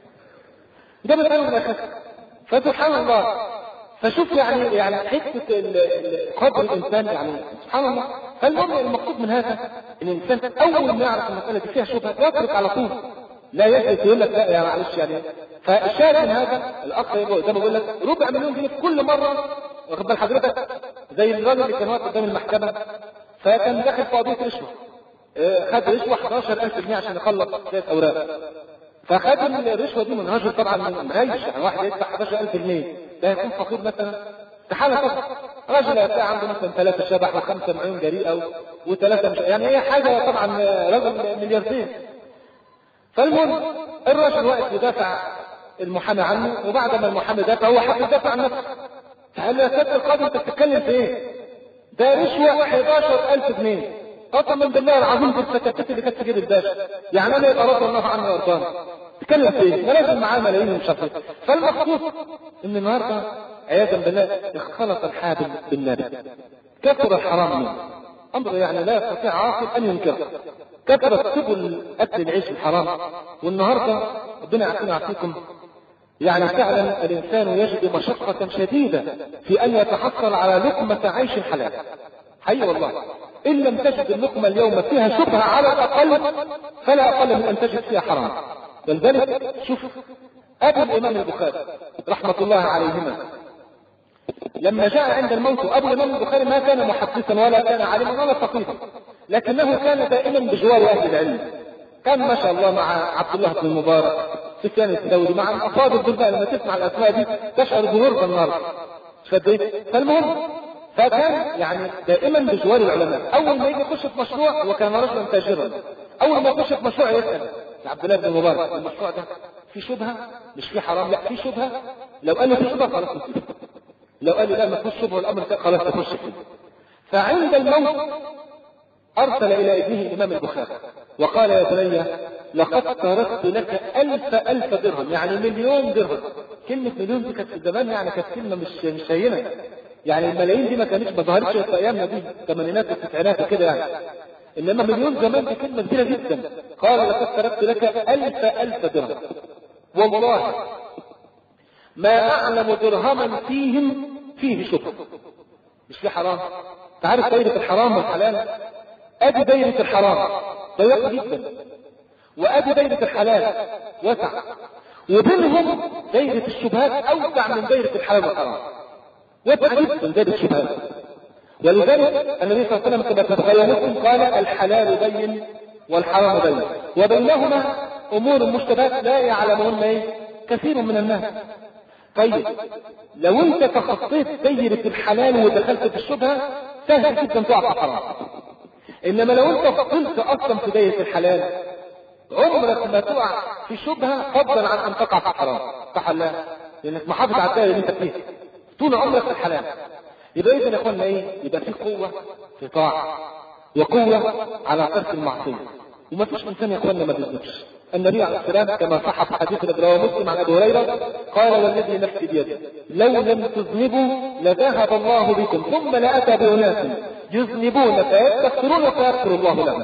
ده من اول الاخر. فسبحان الله، فشوف يعني يعني حته قدر الانسان يعني سبحان الله. فالمهم المقصود من هذا ان الانسان اول ما يعرف المساله دي فيها شبهه يترك على طول، لا يجلس يقول لك لا يا معلش يعني. فالشاهد من هذا الاخ زي ما بقول لك ربع مليون جنيه في كل مره، واخد بال حضرتك؟ زي الراجل اللي كان واقف قدام المحكمه فكان داخل في قضيه رشوه، خد رشوه حداشر ألف جنيه عشان يخلص شويه اوراق، فخد الرشوه دي من رجل طبعا مهيش، يعني واحد يدفع حداشر ألف جنيه ده يكون فقير مثلا استحاله طبعا. رجل هتلاقي عنده مثلا ثلاثه شبح وخمسه معين جريئه وثلاثه مش يعني هي حاجه طبعا رجل ملياردير. فالمهم الرجل واقف يدافع المحامي عنه، وبعد ما المحامي دافع هو حق يدافع عن نفسه. فقال له يا سيادة القاضي انت بتتكلم في ايه؟ ده رشوه حداشر ألف جنيه، قسما بالله العظيم في السكتات اللي كانت تجيب الباشا، يعني انا يبقى رضي الله عنه وارضاه. تتكلم في ايه؟ ما لازم معاه ملايين ومش عارف ايه. فالمقصود ان النهارده عياذا بالله اختلط الحابل بالنابل، كثر الحرام منه، امر يعني لا يستطيع عاقل ان ينكره. كثرت سبل اكل العيش الحرام، والنهارده ربنا يعافينا ويعافيكم يعني فعلا الانسان يجد مشقة شديدة في ان يتحصل على لقمة عيش حلال. حقيقي والله ان لم تجد اللقمة اليوم فيها شبهة على الاقل فلا اقل من ان تجد فيها حرام. ولذلك شوف ابو الامام البخاري رحمة الله عليهما لما جاء عند الموت، ابو الامام البخاري ما كان محدثا ولا كان عالما ولا فقيها، لكنه كان دائما بجوار اهل العلم. كان ما شاء الله مع عبد الله بن المبارك، سفيان الثوري، مع الافاضل دول بقى لما تسمع الاسماء دي تشعر بغربه النار. فالمهم فكان يعني دائما بجوار العلماء. اول ما يجي يخش في مشروع وكان رجلا تاجرا، اول ما يخش في مشروع يسال عبد الله بن المبارك المشروع ده في شبهه مش في حرام؟ لا في شبهه. لو قال له في شبهه خلاص نسيبه، لو قال له لا ما فيش شبهه والامر خلاص تخش فيه. فعند الموت ارسل الى ابنه الامام البخاري وقال يا بني لقد تركت لك الف الف درهم، يعني مليون درهم. كلمه مليون دي كانت في زمان يعني كانت كلمه مش مش هينه، يعني الملايين دي ما كانتش ما ظهرتش في ايامنا دي الثمانينات والتسعينات وكده يعني، انما مليون زمان دي كلمه كبيره جدا. قال لقد تركت لك الف الف درهم والله ما اعلم درهما فيهم فيه شبهه، مش في حرام. تعرف دايرة الحرام والحلال؟ ادي دايرة الحرام ضيقة جدا، وادي دايرة الحلال وسع، وبينهم دايرة الشبهات اوسع من دايرة الحلال والحرام، وسع جدا دايرة الشبهات. ولذلك النبي صلى الله عليه وسلم كما تتخيل مسلم قال الحلال بين والحرام بين، وبينهما امور مشتبهات لا يعلمهن ايه كثير من الناس. طيب لو انت تخطيت دايرة الحلال ودخلت في الشبهة سهل جدا تقع في الحرام، انما لو انت فضلت اصلا في دايرة الحلال عمرك ما تقع في شبهة فضلا عن ان تقع في الحرام، صح ولا لا؟ لانك محافظ على الدايرة اللي انت فيها طول عمرك في الحلال. يبقى اذا يا اخوانا ايه؟ يبقى في قوة في طاعة وقوة على ترك المعصية، وما فيش انسان يا اخوانا ما بيذنبش. النبي عليه السلام كما صح في حديث الذي رواه مسلم عن ابي هريره قال والذي نفسي بيده لو لم تذنبوا لذهب الله بكم ثم لاتى باناس يذنبون فيستغفرون فيغفر الله لهم.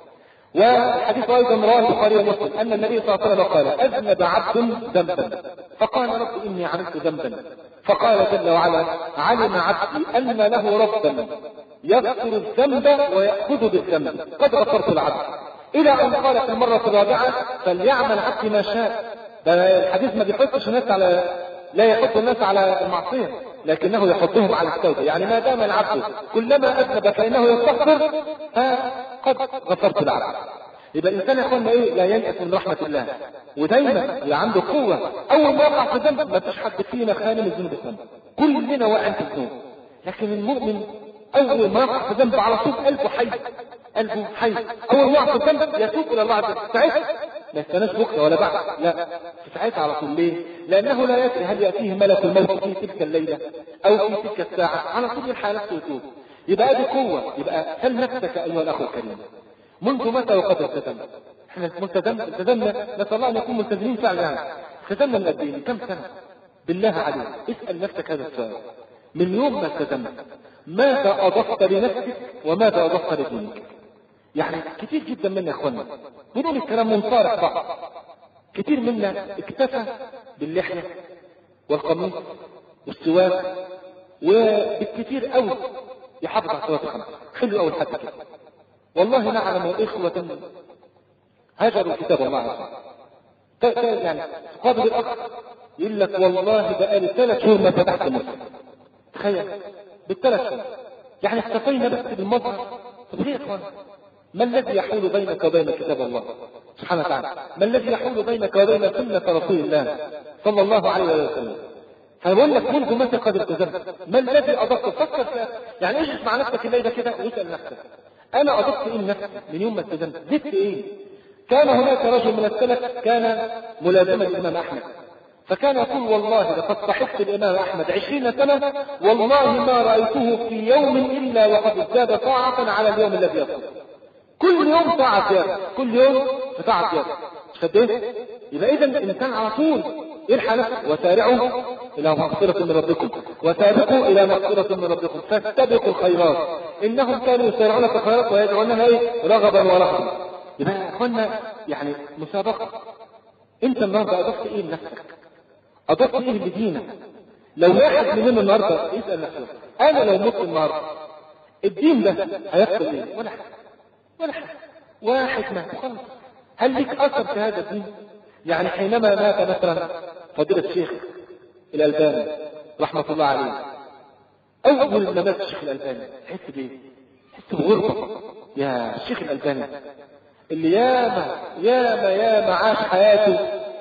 والحديث ايضا رواه البخاري ومسلم ان النبي صلى الله عليه وسلم قال اذنب عبد ذنبا فقال رب اني عملت ذنبا، فقال جل وعلا علم عبدي ان له ربا يغفر الذنب ويأخذ بالذنب قد غفرت العبد، الى ان قال في المرة الرابعة فليعمل عبدي ما شاء. ده الحديث ما بيحطش الناس على لا يحط الناس على المعصية لكنه يحطهم على التوبة، يعني ما دام العبد كلما اذنب فانه يستغفر فقد غفرت العبد. يبقى الانسان يا اخوانا ايه؟ لا ييأس من رحمة الله، ودايما اللي عنده قوة اول ما يقع في ذنب ما فيش حد فينا خالي من الذنوب الذنب، كلنا واقعين في الذنوب، لكن المؤمن اول ما يقع في ذنب على طول قلبه حي، قلبه حي، اول ما يقع في ذنب يتوب الى الله عز وجل ساعتها، ما يستناش بكره ولا بعد، لا في ساعتها على طول. ليه؟ لانه لا يدري هل ياتيه ملك الموت في تلك الليله او في تلك الساعه، على طول يلحق نفسه ويتوب. يبقى دي قوه. يبقى سل نفسك ايها الاخ الكريم منذ متى وقد التزمنا؟ احنا ملتزمنا التزمنا نسال الله ان نكون ملتزمين فعلا، يعني التزمنا من قد ايه؟ كم سنه؟ بالله عليك اسال نفسك هذا السؤال من يوم ما التزمت، ماذا اضفت لنفسك وماذا اضفت لدينك؟ يعني كتير جدا منا يا اخوانا بدون الكلام منصارح بعض، كتير منا اكتفى باللحيه والقميص والسواك وبالكثير قوي يحافظ على الصلاه الخمس، حلو قوي حتى كده. والله نعلم اخوة هجروا كتاب الله عز وجل، يعني قابل الاخ يقول لك والله بقالي ثلاث شهور ما فتحت مسلم، تخيل بالثلاث شهور، يعني اكتفينا بس بالمظهر. طب ليه يا اخوان؟ ما الذي يحول بينك وبين كتاب الله سبحانه وتعالى؟ ما الذي يحول بينك وبين سنة رسول الله صلى الله عليه وسلم؟ فبقول لك منذ متى قد التزمت؟ ما الذي اضفت؟ فكر فيها، يعني اجلس مع نفسك الليله كده واسال نفسك انا اضفت ايه لنفسي من يوم ما التزمت؟ زدت ايه؟ كان هناك رجل من السلف كان ملازما الامام احمد، فكان يقول والله لقد صحبت الامام احمد عشرين سنه والله ما رايته في يوم الا وقد ازداد طاعه على اليوم الذي يصل. كل يوم طاعه زياده، كل يوم طاعه زياده، مش قد ايه؟ يبقى اذا الانسان على طول يلحق نفسه. وسارعوا الى مغفرة من ربكم وسابقوا الى مغفرة من ربكم فاستبقوا الخيرات انهم كانوا يسارعون في الخيرات ويدعونها ايه؟ رغبا ورهبا. يبقى يا اخوانا يعني مسابقة. انت النهارده اضفت ايه لنفسك؟ اضفت ايه لدينك؟ لو واحد مننا النهارده يسال نفسه انا لو مت النهارده الدين ده هيحصل ايه؟ ولا حاجه ولا حاجه، واحد مات خلاص. هل لك اثر في هذا الدين؟ يعني حينما مات مثلا فضيلة الشيخ الألباني رحمة الله عليه، أول ما مات الشيخ الألباني حس بإيه؟ حس بغربة. يا الشيخ الألباني اللي ياما ياما ياما عاش حياته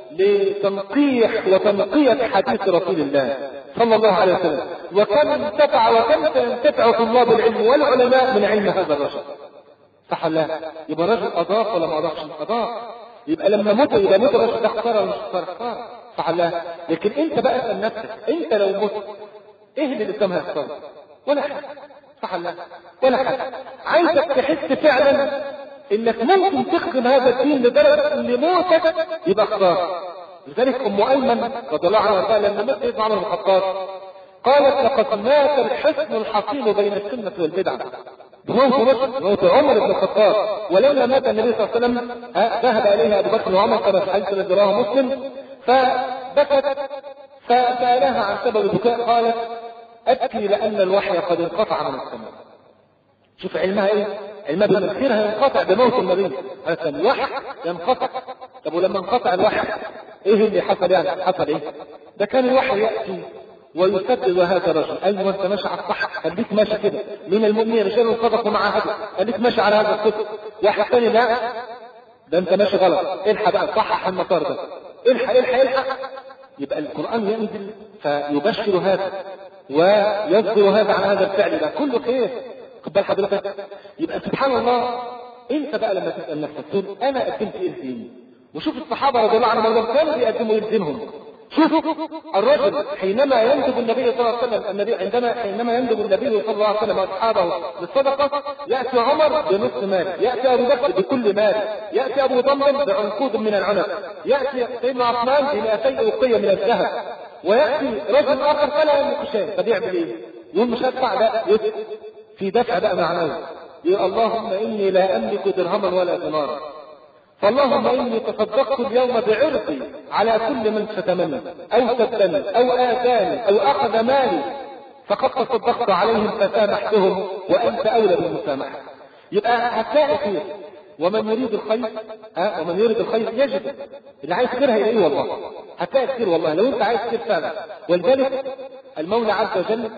لتنقيح وتنقية حديث رسول الله صلى الله عليه وسلم، وكم انتفع وكم سينتفع طلاب العلم والعلماء من علم هذا الرجل، صح ولا لا؟ يبقى رجل أضاف ولا ما أضافش؟ أضاف. يبقى لما مت يبقى مت الرجل ده خسارة ولا مش خسارة؟ صح ولا لا؟ لكن انت بقى اسال نفسك انت لو مت ايه اللي الاسلام هيختار؟ ولا حاجه، صح ولا لا؟ ولا حاجه. عايزك تحس فعلا انك ممكن تخدم هذا الدين لدرجه ان موتك يبقى خساره. لذلك ام ايمن رضي الله عنها قال لما مات سيدنا عمر بن الخطاب قالت لقد مات الحصن الحصين بين السنه والبدعه. بموت موت عمر بن الخطاب، ولما مات النبي صلى الله عليه وسلم ذهب اليها ابو بكر وعمر كما في الحديث الذي رواه مسلم فبكت فسالها عن سبب البكاء قالت ابكي لان الوحي قد انقطع من السماء. شوف علمها ايه؟ علمها بان الخير هينقطع بموت النبي عليه الوحي ينقطع. طب ولما انقطع الوحي ايه اللي حصل؟ يعني حصل ايه؟ ده كان الوحي ياتي ويسدد هذا الرجل، ايوه انت ماشي على الصح، خليك ماشي كده، من المؤمنين رجال صدقوا مع هذا، خليك ماشي على هذا الصدق. واحد ثاني لا، ده انت ماشي غلط، الحق بقى صحح المسار ده، الحق الحق الحق. يبقى القرآن ينزل فيبشر هذا ويصدر هذا عن هذا الفعل، ده كله خير. خد بال حضرتك. يبقى سبحان الله انت بقى لما تسأل نفسك تقول انا قدمت ايه لديني؟ وشوف الصحابة رضي الله عنهم كانوا بيقدموا ايه لدينهم. شوفوا الرجل حينما يندب النبي صلى الله عليه وسلم، النبي عندما حينما يندب النبي صلى الله عليه وسلم واصحابه للصدقه، ياتي عمر بنصف مال، ياتي ابو بكر بكل مال، ياتي ابو ضمن بعنقود من العنب، ياتي سيدنا عثمان بمئتي اوقيه من الذهب، وياتي رجل اخر فلا يملك شيء، طب يعمل ايه؟ يقول مش هدفع، لا يدفع في دفع بقى معنوي، يقول اللهم اني لا املك درهما ولا دينارا، فاللهم إني تصدقت اليوم بعرضي على كل من شتمني أو سبني أو آذاني أو أخذ مالي، فقد تصدقت عليهم فسامحتهم وأنت أولى بالمسامحة. يبقى هتلاقي خير، ومن يريد الخير ها ومن يريد الخير يجد، اللي عايز خير هيلاقيه والله، هتلاقي خير والله لو أنت عايز خير فعلا. ولذلك المولى عز وجل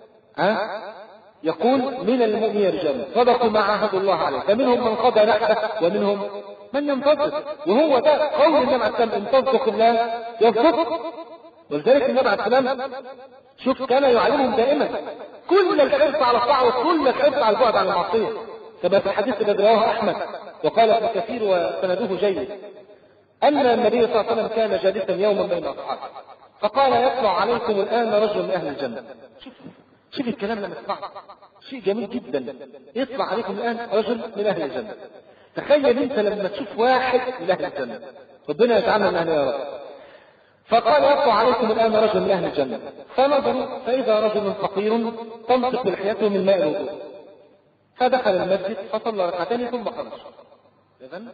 ها يقول من المؤمنين رجال صدقوا ما عاهدوا الله عليه، فمنهم من قضى نحبه ومنهم من ينتظر. وهو ده قول النبي عليه السلام ان تصدق الله يصدق. ولذلك النبي عليه السلام شوف كان يعلمهم دائما كل الحرص على الطاعه وكل الحرص على البعد عن المعصيه، كما في الحديث الذي رواه احمد وقال ابن كثير وسنده جيد ان النبي صلى الله عليه وسلم كان جالسا يوما بين اصحابه فقال يطلع عليكم الان رجل من اهل الجنه. شوف شوف الكلام لما تسمعه شيء جميل جدا، يطلع عليكم الان رجل من اهل الجنه. تخيل انت لما تشوف واحد من اهل الجنه، ربنا يجعلنا من اهل يا رب. فقال يطلع عليكم الان رجل من اهل الجنه، فنظروا فاذا رجل فقير تنطق لحيته من ماء الوضوء، فدخل المسجد فصلى ركعتين ثم خرج. اذن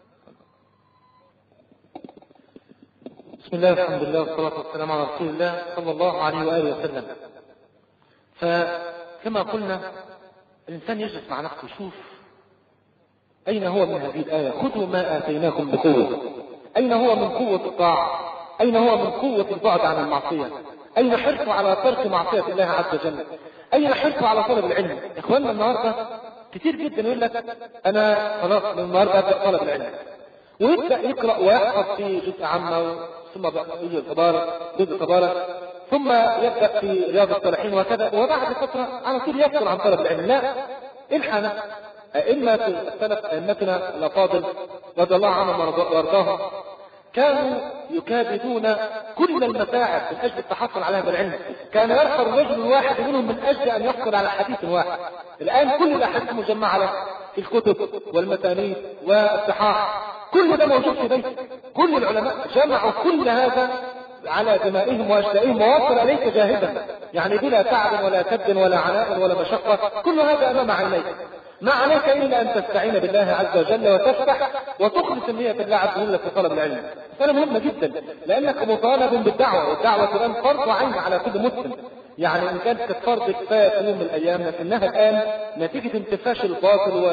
بسم الله الحمد لله والصلاه والسلام على رسول الله صلى الله عليه واله وسلم. فكما قلنا الانسان يجلس مع نفسه يشوف أين هو من هذه الآية؟ خذوا ما آتيناكم بقوة. أين هو من قوة الطاعة؟ أين هو من قوة البعد عن المعصية؟ أين حرصه على ترك معصية الله عز وجل؟ أين حرصه على طلب العلم؟ إخواننا النهاردة كتير جدا يقول لك أنا خلاص من النهاردة أبدأ طلب العلم، ويبدأ يقرأ ويحفظ في جزء عامة ثم يجي الكبار جزء الكبار ثم يبدأ في رياض الصالحين وكذا، وبعد فترة على طول يفصل عن طلب العلم. لا، الحنا أئمة السلف أئمتنا الأفاضل رضي الله عنهم وارضاهم كانوا يكابدون كل المتاعب من أجل التحصل على هذا العلم. كان يرحل رجل واحد منهم من أجل أن يحصل على حديث واحد. الآن كل الأحاديث مجمعة له في الكتب والمتانيث والصحاح، كل ده موجود في بيت. كل العلماء جمعوا كل هذا على دمائهم وأشلائهم ووصل إليك جاهزا، يعني بلا تعب ولا كد ولا عناء ولا مشقة، كل هذا أمام عينيك. ما عليك إلا أن تستعين بالله عز وجل وتفتح وتخلص النية بالله عز وجل في طلب العلم. هذا مهم جدا لأنك مطالب بالدعوة، والدعوة الآن فرض عين على كل مسلم. يعني إن كانت فرض كفاية في يوم من الأيام، لكنها الآن نتيجة انتفاش الباطل و...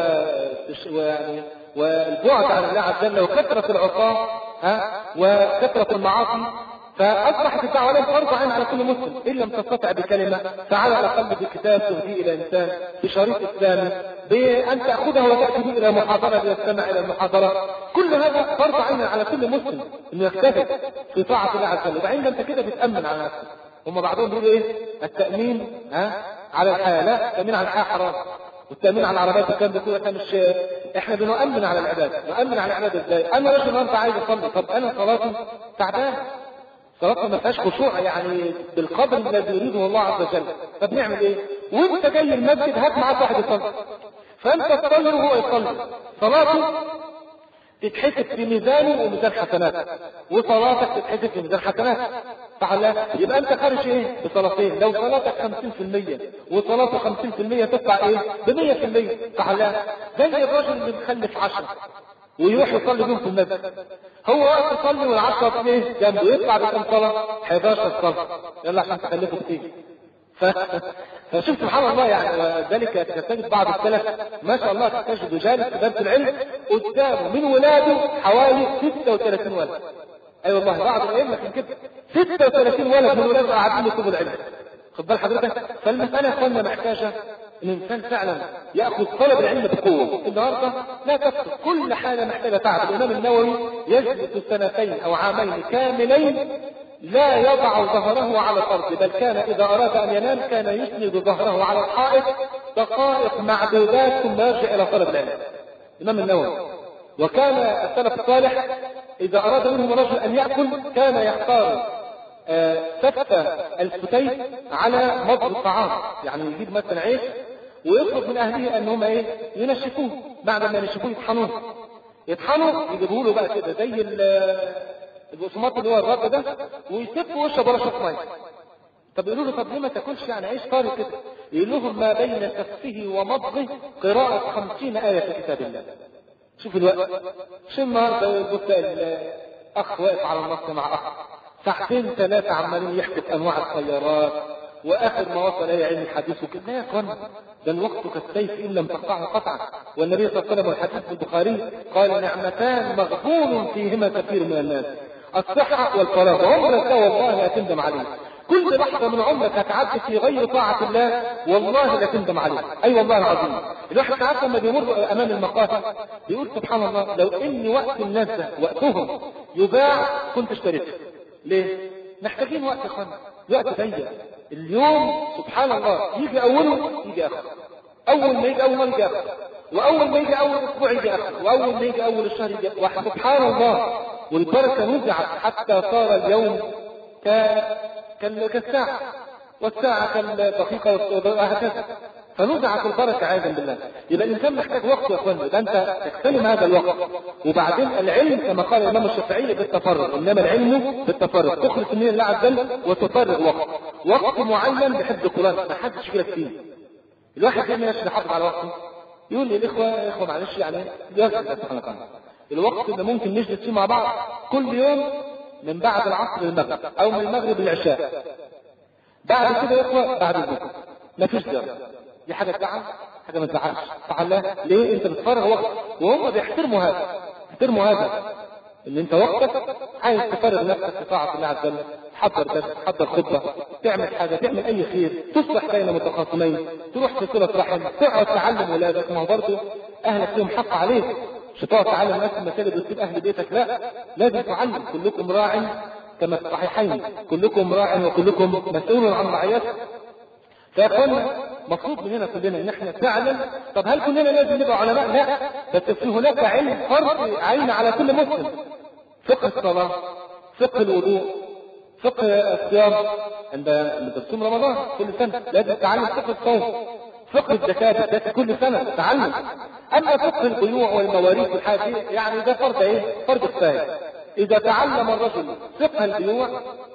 ويعني والبعد عن الله عز وجل وكثرة العصاة ها وكثرة المعاصي، فأصبحت الدعوة الآن فرض عين على كل مسلم. إن لم تستطع بكلمة فعلى الأقل بكتاب تهديه إلى إنسان، بشريط إسلامي، بأن تأخذه وتأتي به إلى محاضرة ليستمع إلى المحاضرة. كل هذا فرض عين على كل مسلم إنه يجتهد في طاعة الله عز وجل. وبعدين أنت كده بتأمن على نفسك. هم بعضهم بيقولوا إيه؟ التأمين ها على الحياة. لا، التأمين على الحياة حرام، والتأمين على العربيات والكلام ده كله مش. إحنا بنؤمن على العبادة. نؤمن على العبادة إزاي؟ أنا رجل أنت عايز أصلي، طب أنا صلاتي تعبان، صلاتنا ما فيهاش خشوع يعني بالقدر الذي يريده الله عز وجل، فبنعمل ايه؟ وانت جاي المسجد هات معاك واحد يصلي، فانت تصلي وهو يصلي، صلاته تتحسب في ميزانه وميزان حسنات، وصلاتك تتحسب في ميزان حسنات. فعلا يبقى انت خارج ايه؟ بصلاتين. لو صلاتك خمسين في المية وصلاته خمسين في المية تطلع ايه؟ بمية في المية. فعلا زي الراجل اللي مخلف عشرة ويروح يصلي بيهم في المسجد، هو واقف يصلي والعشرة ايه جنبه، يطلع بكم صلاة؟ حداشر صلاة، يلا عشان تخلفوا كتير. فشفت سبحان الله يعني. وذلك تجد بعض السلف ما شاء الله تجد جالس في درس العلم قدامه من ولاده حوالي ستة وثلاثين ولد. اي أيوة والله بعض الائمه كان كده ستة وثلاثين ولد من ولاده قاعدين يكتبوا العلم. خد بال حضرتك. فالمساله يا اخوانا محتاجه الانسان فعلا ياخذ طلب العلم بقوه. النهارده لا تكفي، كل حاجه محتاجه تعب. الامام النووي يجلس سنتين او عامين كاملين لا يضع ظهره على الارض، بل كان اذا اراد ان ينام كان يسند ظهره على الحائط دقائق معدودات ثم يرجع الى طلب العلم. الامام النووي. وكان السلف الصالح اذا اراد منهم رجل ان ياكل كان يختار سفة الفتيس على مضغ الطعام، يعني يجيب مثلا عيش ويطلب من اهله ان هم ايه ينشفوه، بعد ما ينشفوه يطحنوه يطحنوا يجيبوا له بقى كده زي البقسماط اللي هو الرد ده ويسفوا وشه برشه ميه. طب يقولوا له طب ليه ما تاكلش يعني عيش طري كده؟ يقول لهم ما بين سفه ومضغه قراءة خمسين آية في كتاب الله. شوف الوقت، شو النهارده يبص الاخ واقف على النص مع اخ ساعتين ثلاثة عمالين يحكوا في انواع السيارات واخر ما وصل الى علم الحديث وكده. لا يا اخوان، ده الوقت كالسيف ان لم تقطعه قطعا. والنبي صلى الله عليه وسلم والحديث في البخاري قال نعمتان مغبون فيهما كثير من الناس، الصحة والفراغ، عمرك والله لا تندم عليه. كل لحظة من عمرك هتعدي في غير طاعة الله والله لا تندم عليه. اي أيوة والله العظيم. الواحد ساعات لما بيمر امام المقاهي بيقول سبحان الله لو ان وقت الناس ده وقتهم يباع كنت اشتريته. ليه؟ محتاجين وقت يا اخوان، الوقت ضيق. اليوم سبحان الله يجي اوله يجي اخره، اول ما يجي اول ما يجي اخره، واول ما يجي اول اسبوع يجي اخره، واول ما يجي اول الشهر يجي واحد. سبحان الله. والبركه نزعت حتى صار اليوم ك كالساعه والساعه كالدقيقه وهكذا، فنزعت البركه عياذا بالله. يبقى الانسان محتاج وقت يا اخوان، يبقى انت تغتنم هذا الوقت. وبعدين العلم كما قال الامام الشافعي بالتفرغ، انما العلم بالتفرغ، تخلص من الله عز وجل وتفرغ وقت وقت معين بحفظ القران ما حدش يشغلك فيه. الواحد لما يشغل يحافظ على وقته يقول لي الاخوه يا اخوه معلش يعني يرجع سبحان الله الوقت اللي ممكن نجلس فيه مع بعض كل يوم من بعد العصر للمغرب او من المغرب للعشاء، بعد كده يا اخوه بعد الظهر مفيش زيارة. دي حاجه تزعل؟ حاجه ما تزعلش. تعال ليه؟ انت بتفرغ وقت وهم بيحترموا هذا، بيحترموا هذا ان انت وقتك عايز تفرغ نفسك في طاعه الله عز وجل، تحضر درس، تحضر خطبه، تعمل حاجه، تعمل اي خير، تصلح بين متخاصمين، تروح في صله رحم، تقعد تعلم ولادك. ما هو برضه اهلك لهم حق عليك، مش تقعد تعلم ناس المساجد وتسيب اهل بيتك، لا لازم تعلم. كلكم راع كما في الصحيحين، كلكم راع وكلكم مسؤول عن رعيته. فيا اخوانا مطلوب مننا كلنا ان احنا فعلا. طب هل كلنا لازم نبقى علماء؟ لا، بس في هناك علم فرض عين على كل مسلم. فقه الصلاه، فقه الوضوء، فقه الصيام عند تصوم رمضان كل سنه لازم تتعلم فقه الصوم، فقه الزكاه ده كل سنه تتعلم. اما فقه البيوع والمواريث والحاجات يعني ده فرض ايه؟ فرض كفايه. اذا تعلم الرجل فقه البيوع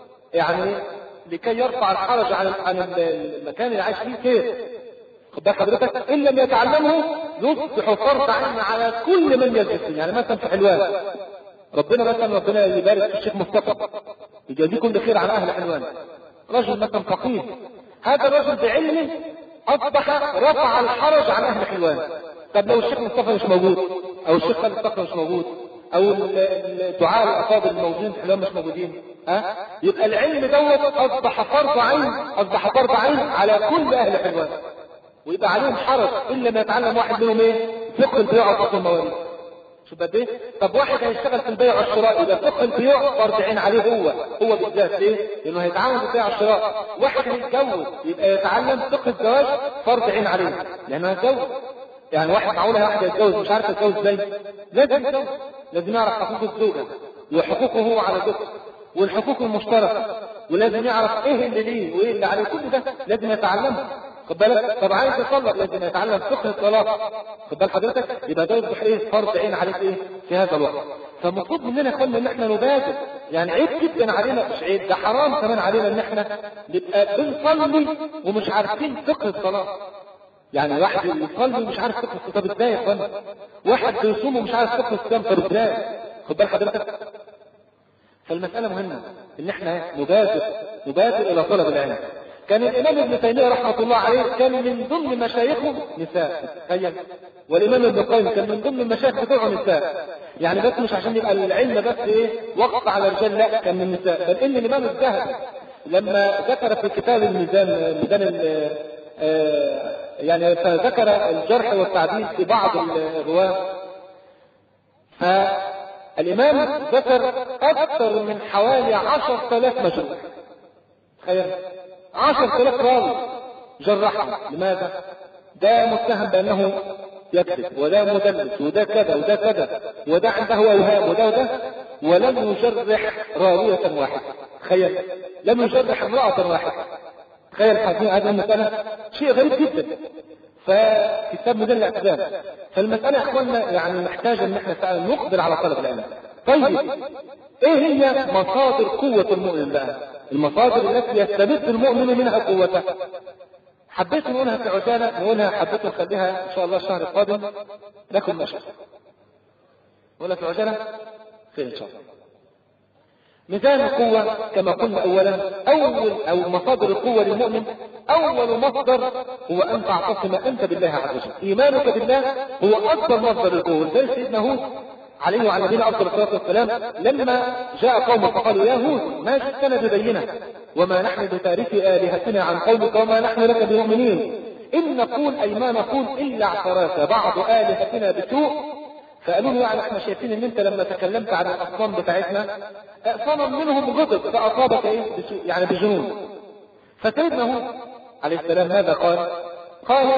يعني لكي يرفع الحرج عن عن المكان اللي عايش فيه خير، خد بال حضرتك، ان لم يتعلمه يصبح فرض عين على كل من يجلس. يعني مثلا في حلوان ربنا مثلا ربنا يبارك في الشيخ مصطفى يجازيكم بخير على اهل حلوان، رجل مثلا فقيه، هذا الرجل بعلمه اصبح رفع الحرج عن اهل حلوان. طب لو الشيخ مصطفى مش موجود او الشيخ خالد صقر مش موجود او الدعاء الافاضل الموجودين في حلوان مش موجودين، ها يبقى العلم دوت اصبح فرض عين، اصبح فرض عين على كل اهل حلوان، ويبقى عليهم حرج الا ما يتعلم واحد منهم ايه؟ فقه البيع وفقه المواريث. شوف قد ايه؟ طب واحد هيشتغل في البيع والشراء يبقى فقه البيع فرض عين عليه هو هو بالذات. ليه؟ لانه هيتعامل بالبيع والشراء. واحد هيتجوز يبقى يتعلم فقه الزواج فرض عين عليه لانه هيتجوز. يعني واحد معقوله واحد يتجوز مش عارف يتجوز ازاي؟ لازم يتجوز، لازم يعرف حقوق الزوجه وحقوقه هو على زوجته والحقوق المشتركه، ولازم يعرف ايه اللي ليه وايه اللي عليه، كل ده لازم يتعلمه. خد بالك؟ طب عايز يطلق لازم يتعلم فقه الطلاق. خد بال حضرتك؟ يبقى ده يصبح ايه؟ فرض عين عليك ايه؟ في هذا الوقت. فالمفروض مننا كنا ان احنا نبادر، يعني عيب جدا علينا، مش عيب ده حرام كمان علينا ان احنا نبقى بنصلي ومش عارفين فقه الصلاه. يعني واحد يصلي ومش عارف فقه الصلاه، طب ازاي يا اخوانا؟ واحد بيصوم ومش عارف فقه الصيام، طب ازاي؟ خد بال حضرتك؟ فالمساله مهمه ان احنا نبادر نبادر الى طلب العلم. كان الإمام ابن تيمية رحمة الله عليه كان من ضمن مشايخه نساء، تخيل. والإمام ابن القيم كان من ضمن المشايخ بتوعه نساء، يعني بس مش عشان يبقى العلم بس ايه وقف على الرجال، لا كان من النساء. بل إن الإمام الذهبي لما ذكر في كتاب الميزان ميزان آه يعني فذكر الجرح والتعديل في بعض الرواة، فالإمام ذكر أكثر من حوالي عشرة آلاف مجروح. تخيل عشرة آلاف راوي جرحه. لماذا؟ ده متهم بأنه يكذب، وده مدلس، وده كذا وده كذا، وده عنده اوهام، وده وده، ولم يجرح راوية واحدة. تخيل لم يجرح امرأة واحدة. تخيل هذه المسألة شيء غريب جدا. فكتاب مدل الاعتدال. فالمسألة يا اخواننا يعني محتاجة ان احنا فعلا نقبل على طلب العلم. طيب ايه هي مصادر قوة المؤمن بقى؟ المصادر التي يستمد المؤمن منها قوته. حبيت نقولها في عجالة، نقولها حبيت نخليها ان شاء الله الشهر القادم لكم مشهد. نقولها في عجالة خير ان شاء الله. ميزان القوة كما قلنا اولا، اول او مصادر القوة للمؤمن، اول مصدر هو ان تعتصم انت بالله عز وجل. ايمانك بالله هو اكبر مصدر القوة. زي سيدنا هود عليه وعلى نبينا افضل الصلاه والسلام لما جاء قوم فقالوا يا هود ما جئتنا ببينه وما نحن بتارك الهتنا عن قومك وما نحن لك بمؤمنين ان نقول اي ما نقول الا اعتراك بعض الهتنا بسوء. فقالوا له يعني احنا شايفين ان انت لما تكلمت عن الاصنام بتاعتنا صنم منهم غضب فاصابك ايه بسوء يعني بجنون. فسيدنا هود عليه السلام ماذا قال؟ قال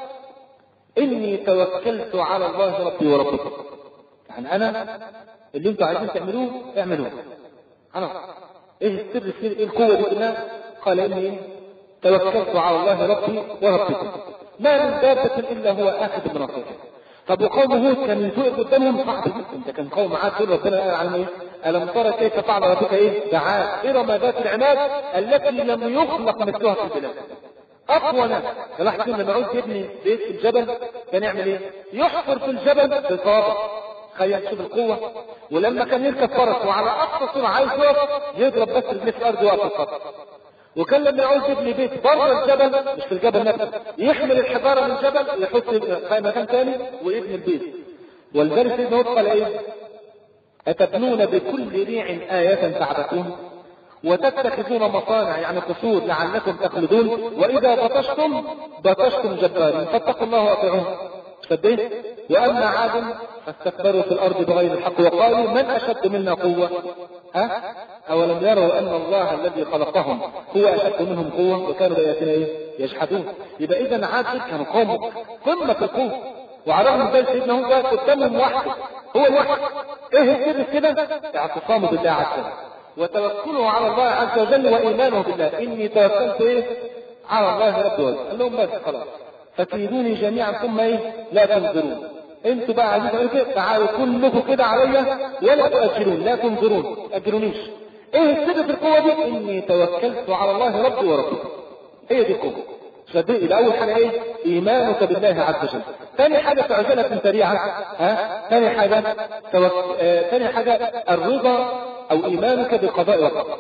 اني توكلت على الله ربي وربكم. يعني انا اللي انتوا عايزين تعملوه اعملوه. خلاص ايه السر في ايه القوه دي كلها؟ قال اني توكلت على الله ربي وربكم ما من دابه الا هو اخذ بنصيحته. طب وقوم هود كان يسوق قدامهم صعب جدا. ده كان قوم عاد دول ربنا قال عنهم ايه؟ الم ترى كيف فعل ربك ايه؟ بعاد ارم ذات العماد التي لم يخلق مثلها في البلاد. اقوى ناس. الواحد كان لما يعوز يبني بيت في الجبل كان يعمل ايه؟ يحفر في الجبل بصوابه. تخيل شوف القوة. ولما كان يركب فرس وعلى أقصى سرعة عايز يقف يضرب بس رجليه في الأرض ويقف الفرس. وكان لما يعوز يبني بيت بره الجبل مش في الجبل نفسه يحمل الحجارة من الجبل يحط في مكان ثاني ويبني البيت. ولذلك سيدنا هود قال ايه؟ أتبنون بكل ريع آية تعبثون وتتخذون مصانع يعني قصور لعلكم تخلدون وإذا بطشتم بطشتم جبارين فاتقوا الله وأطيعون. صدقت؟ وأما عاد فاستكبروا في الأرض بغير الحق وقالوا من أشد منا قوة؟ ها؟ أولم يروا أن الله الذي خلقهم هو أشد منهم قوة وكانوا بآياتنا إيه؟ يجحدون. يبقى إذا عاد كانوا قوم قمة القوة وعلى رغم ذلك سيدنا هود ده قدامهم وحده هو الوحد. إيه السر كده؟ اعتصامه بالله عز وجل وتوكله على الله عز وجل وإيمانه بالله. إني توكلت إيه؟ على الله رب العالمين. قال لهم بس خلاص فكيدوني جميعا ثم ايه لا تنظرون. انتوا بقى عايزين تعملوا كده تعالوا كلكم كده عليا ولا تؤجلون لا تنظرون اجلونيش. ايه السر في القوه دي؟ اني توكلت على الله ربي وربكم. هي دي القوه. صدقني يبقى اول حاجه ايه؟ ايمانك بالله عز وجل. ثاني حاجه في عجاله سريعه ها ثاني حاجه توك... آه... ثاني حاجه الرضا او ايمانك بالقضاء والقدر.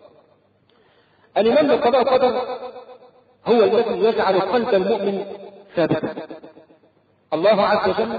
الايمان بالقضاء والقدر هو الذي يجعل قلب المؤمن ثابتا. الله عز وجل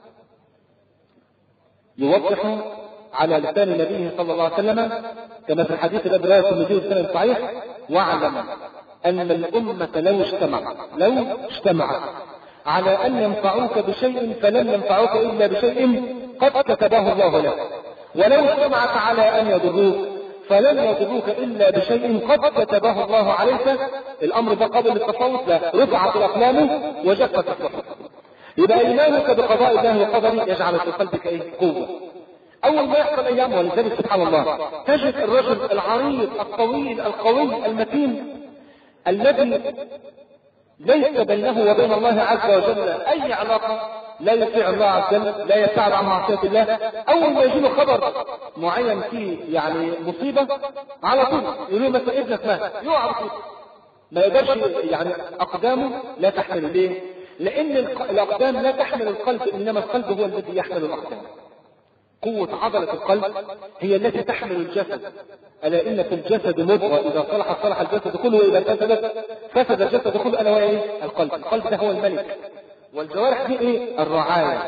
يوضح على لسان نبيه صلى الله عليه وسلم كما في الحديث الذي رواه الترمذي بسند صحيح واعلم ان الامه لو اجتمعت لو اجتمعت على ان ينفعوك بشيء فلن ينفعوك الا بشيء قد كتبه الله لك ولو اجتمعت على ان يضروك فلن يضروك إلا بشيء قد كتبه الله عليك. الأمر ده قبل التفاوت لا رفعت الأقلام وجفت الصحف. يبقى إيمانك بقضاء الله وقدره يجعل في قلبك إيه؟ قوة. أول ما يحصل أيام ولذلك سبحان الله تجد الرجل العريض الطويل القوي المتين الذي ليس بينه وبين الله عز وجل أي علاقة لا يطيع الله عز وجل لا يبتعد عن معصية الله. أول ما يجي له خبر معين فيه يعني مصيبة على طول يقولوا مثلا ابنك مات يقع على طول ما يقدرش يعني أقدامه لا تحمل. ليه؟ لأن الأقدام لا تحمل القلب إنما القلب هو الذي يحمل الأقدام. قوة عضلة القلب هي التي تحمل الجسد. ألا إن في الجسد مضغة إذا صلحت صلح الجسد كله، وإذا فسدت فسد الجسد كله. ألا وهي إيه؟ القلب. القلب ده هو الملك، والجوارح دي إيه؟ الرعاية.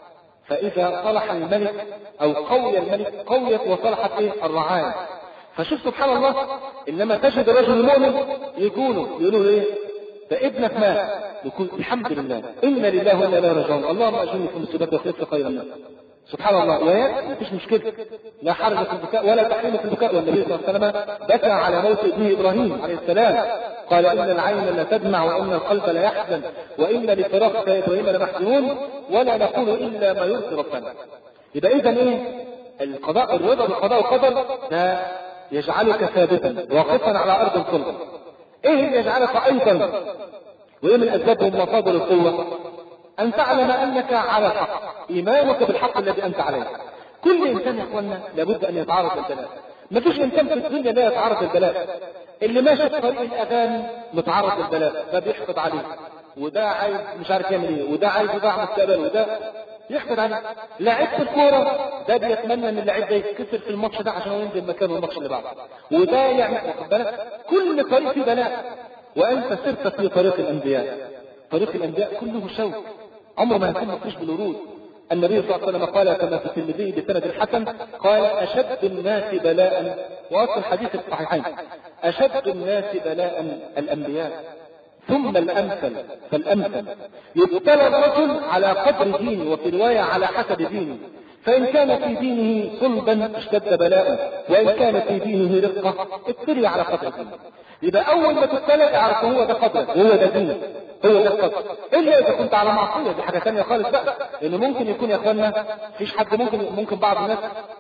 فإذا صلح الملك أو قوي الملك قويت وصلحت إيه؟ الرعاية. فشوف سبحان الله، إنما تجد رجل مؤمن يقولوا يقولوا إيه؟ ده ابنك مات، يقول الحمد لله إنا لله وإنا إليه راجعون، اللهم أجرني في مصيبتي واخلف لي خيرا منها. سبحان الله. ويا مفيش مشكلة، لا حرج في البكاء ولا تحريم في البكاء. والنبي صلى الله عليه وسلم بكى على موت ابنه إبراهيم عليه السلام، قال إن العين لا تدمع وإن القلب لا يحزن وإن لفراقك يا إبراهيم لمحزونون ولا نقول إلا ما يرضي ربنا. يبقى إذا إيه؟ القضاء، الرضا بالقضاء والقدر ده يجعلك ثابتا واقفا على أرض الصلب. إيه اللي يجعلك أيضا وإيه من أسباب ومصادر القوة؟ أن تعلم أنك على الحق، إيمانك بالحق الذي أنت عليه. كل إنسان يا إخوانا لابد أن يتعرض للبلاء، مفيش إنسان في الدنيا لا يتعرض للبلاء. اللي ماشي في طريق الأذان متعرض للبلاء، ده بيحقد عليه، وده عايز مش عارف يعمل إيه، وده عايز يضيع مستقبله، وده يحقد عليه. لاعب الكورة ده بيتمنى ان اللاعب ده يتكسر في الماتش ده عشان ينزل مكانه الماتش اللي بعده، وده يعمل، واخد بالك؟ كل طريق فيه بلاء، وأنت سرت في طريق الأنبياء. طريق الأنبياء كله شوك، عمره ما يكون مفيش بالورود. النبي صلى الله عليه وسلم قال كما في الترمذي بسند الحسن، قال أشد الناس بلاء، وأصل الحديث الصحيحين، أشد الناس بلاء الأنبياء ثم الأمثل فالأمثل. يبتلى الرجل على قدر دينه، وفي رواية على حسب دينه، فإن كان في دينه صلبا اشتد بلاءه، وإن كان في دينه رقة ابتلي على قدر دينه. يبقى أول ما تبتلى اعرف هو ده قدرك وهو ده دينك، هو ده القدر. إلا إذا كنت على معصية، دي حاجة ثانية خالص بقى، لأنه ممكن يكون يا أخوانا فيش حد ممكن ممكن بعض الناس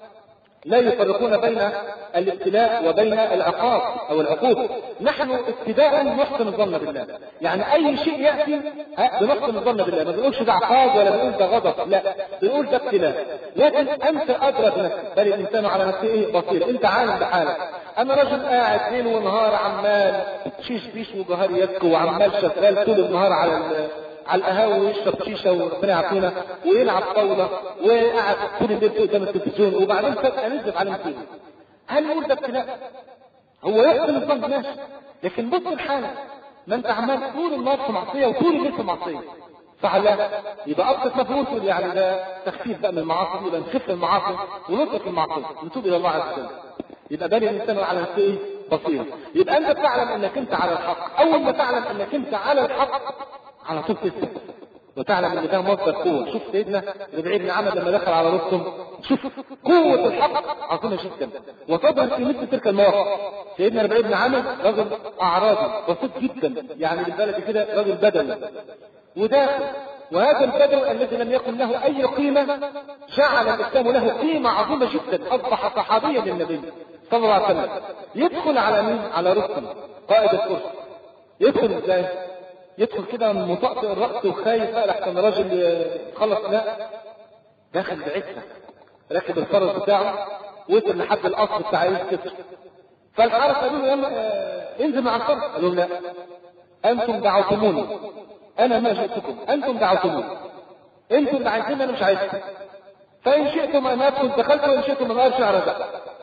لا يفرقون بين الابتلاء وبين العقاب او العقوبة. نحن ابتداء نحسن الظن بالله، يعني اي شيء يأتي بنحسن الظن بالله، ما بنقولش ده عقاب ولا بنقول ده غضب، لا بنقول ده ابتلاء. لكن انت ادرى بنفسك، بل الانسان على نفسه ايه بصير، انت عالم بحالك. انا رجل قاعد ليل ونهار عمال شيش بيش وجهار يسكو وعمال شغال طول النهار على على القهاوي ويشرب شيشه وربنا يعافينا ويلعب طاوله وقاعد طول الليل قدام التلفزيون، وبعدين فجاه نزل على مصيبه. هل نقول ده ابتلاء؟ هو يحسن الظن ماشي، لكن بص الحاله، ما انت عمال طول النهار في معصيه وطول الليل في معصيه، صح لا؟ يبقى ابسط مفهوم يعني ده تخفيف بقى من المعاصي، يبقى نخف المعاصي ونترك المعصيه نتوب الى الله عز وجل. يبقى بني الانسان على نفسه ايه؟ بصيره. يبقى انت تعلم انك انت على الحق، اول ما تعلم انك انت على الحق على طول تسلم وتعلم ان ده مصدر قوه. شوف سيدنا ربيع بن عامر لما دخل على رستم، شوف قوه الحق عظيمه جدا وتظهر في مثل تلك المواقف. سيدنا ربيع بن عامر رجل اعرابي بسيط جدا، يعني بالبلد كده رجل بدوي وداخل، وهذا البدوي الذي لم يكن له اي قيمه جعل الاسلام له قيمه عظيمه جدا، اصبح صحابيا للنبي صلى الله عليه وسلم. يدخل على مين؟ على رستم قائد الفرس. يدخل ازاي؟ يدخل كده مطأطئ الرأس وخايف بقى لحسن راجل خلص، لا داخل بعزة، راكب الفرس بتاعه وصل لحد القصر بتاع يوسف. فالحرس قالوا له يلا انزل مع الفرس، قالوا لا انتم دعوتموني انا ما جئتكم، انتم دعوتموني، انتم اللي عايزين انا مش عايزكم، فان شئتم ان ادخل دخلت وان شئتم ان ارجع رجعت.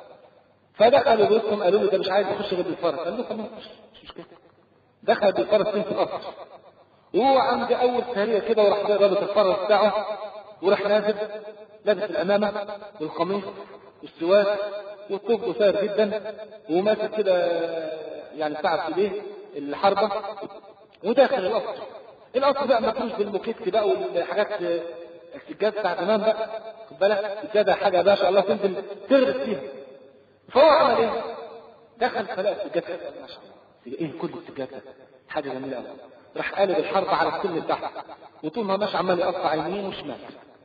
فدخلوا بيتهم قالوا له ده مش عايز يخش غير بالفرس، قال له خلاص مش مشكله. دخل بالفرس في القصر، وهو عند اول سهريه كده وراح رابط الفرس بتاعه وراح نازل لابس الامامه والقميص والسواك والطوب قصير جدا وماسك كده يعني بتاع في ايديه الحربه وداخل القصر. القصر بقى مفروش بالموكيت بقى والحاجات السجاد بتاع زمان بقى، خد بالك السجاده حاجه ما شاء الله تنزل تغرس فيها. فهو عمل ايه؟ دخل فلقى السجاد ما شاء الله ايه كل السجاد حاجه جميله قوي. راح قالب الحرب على السن بتاعها وطول ما ماشي عمال يقطع يمين وشمال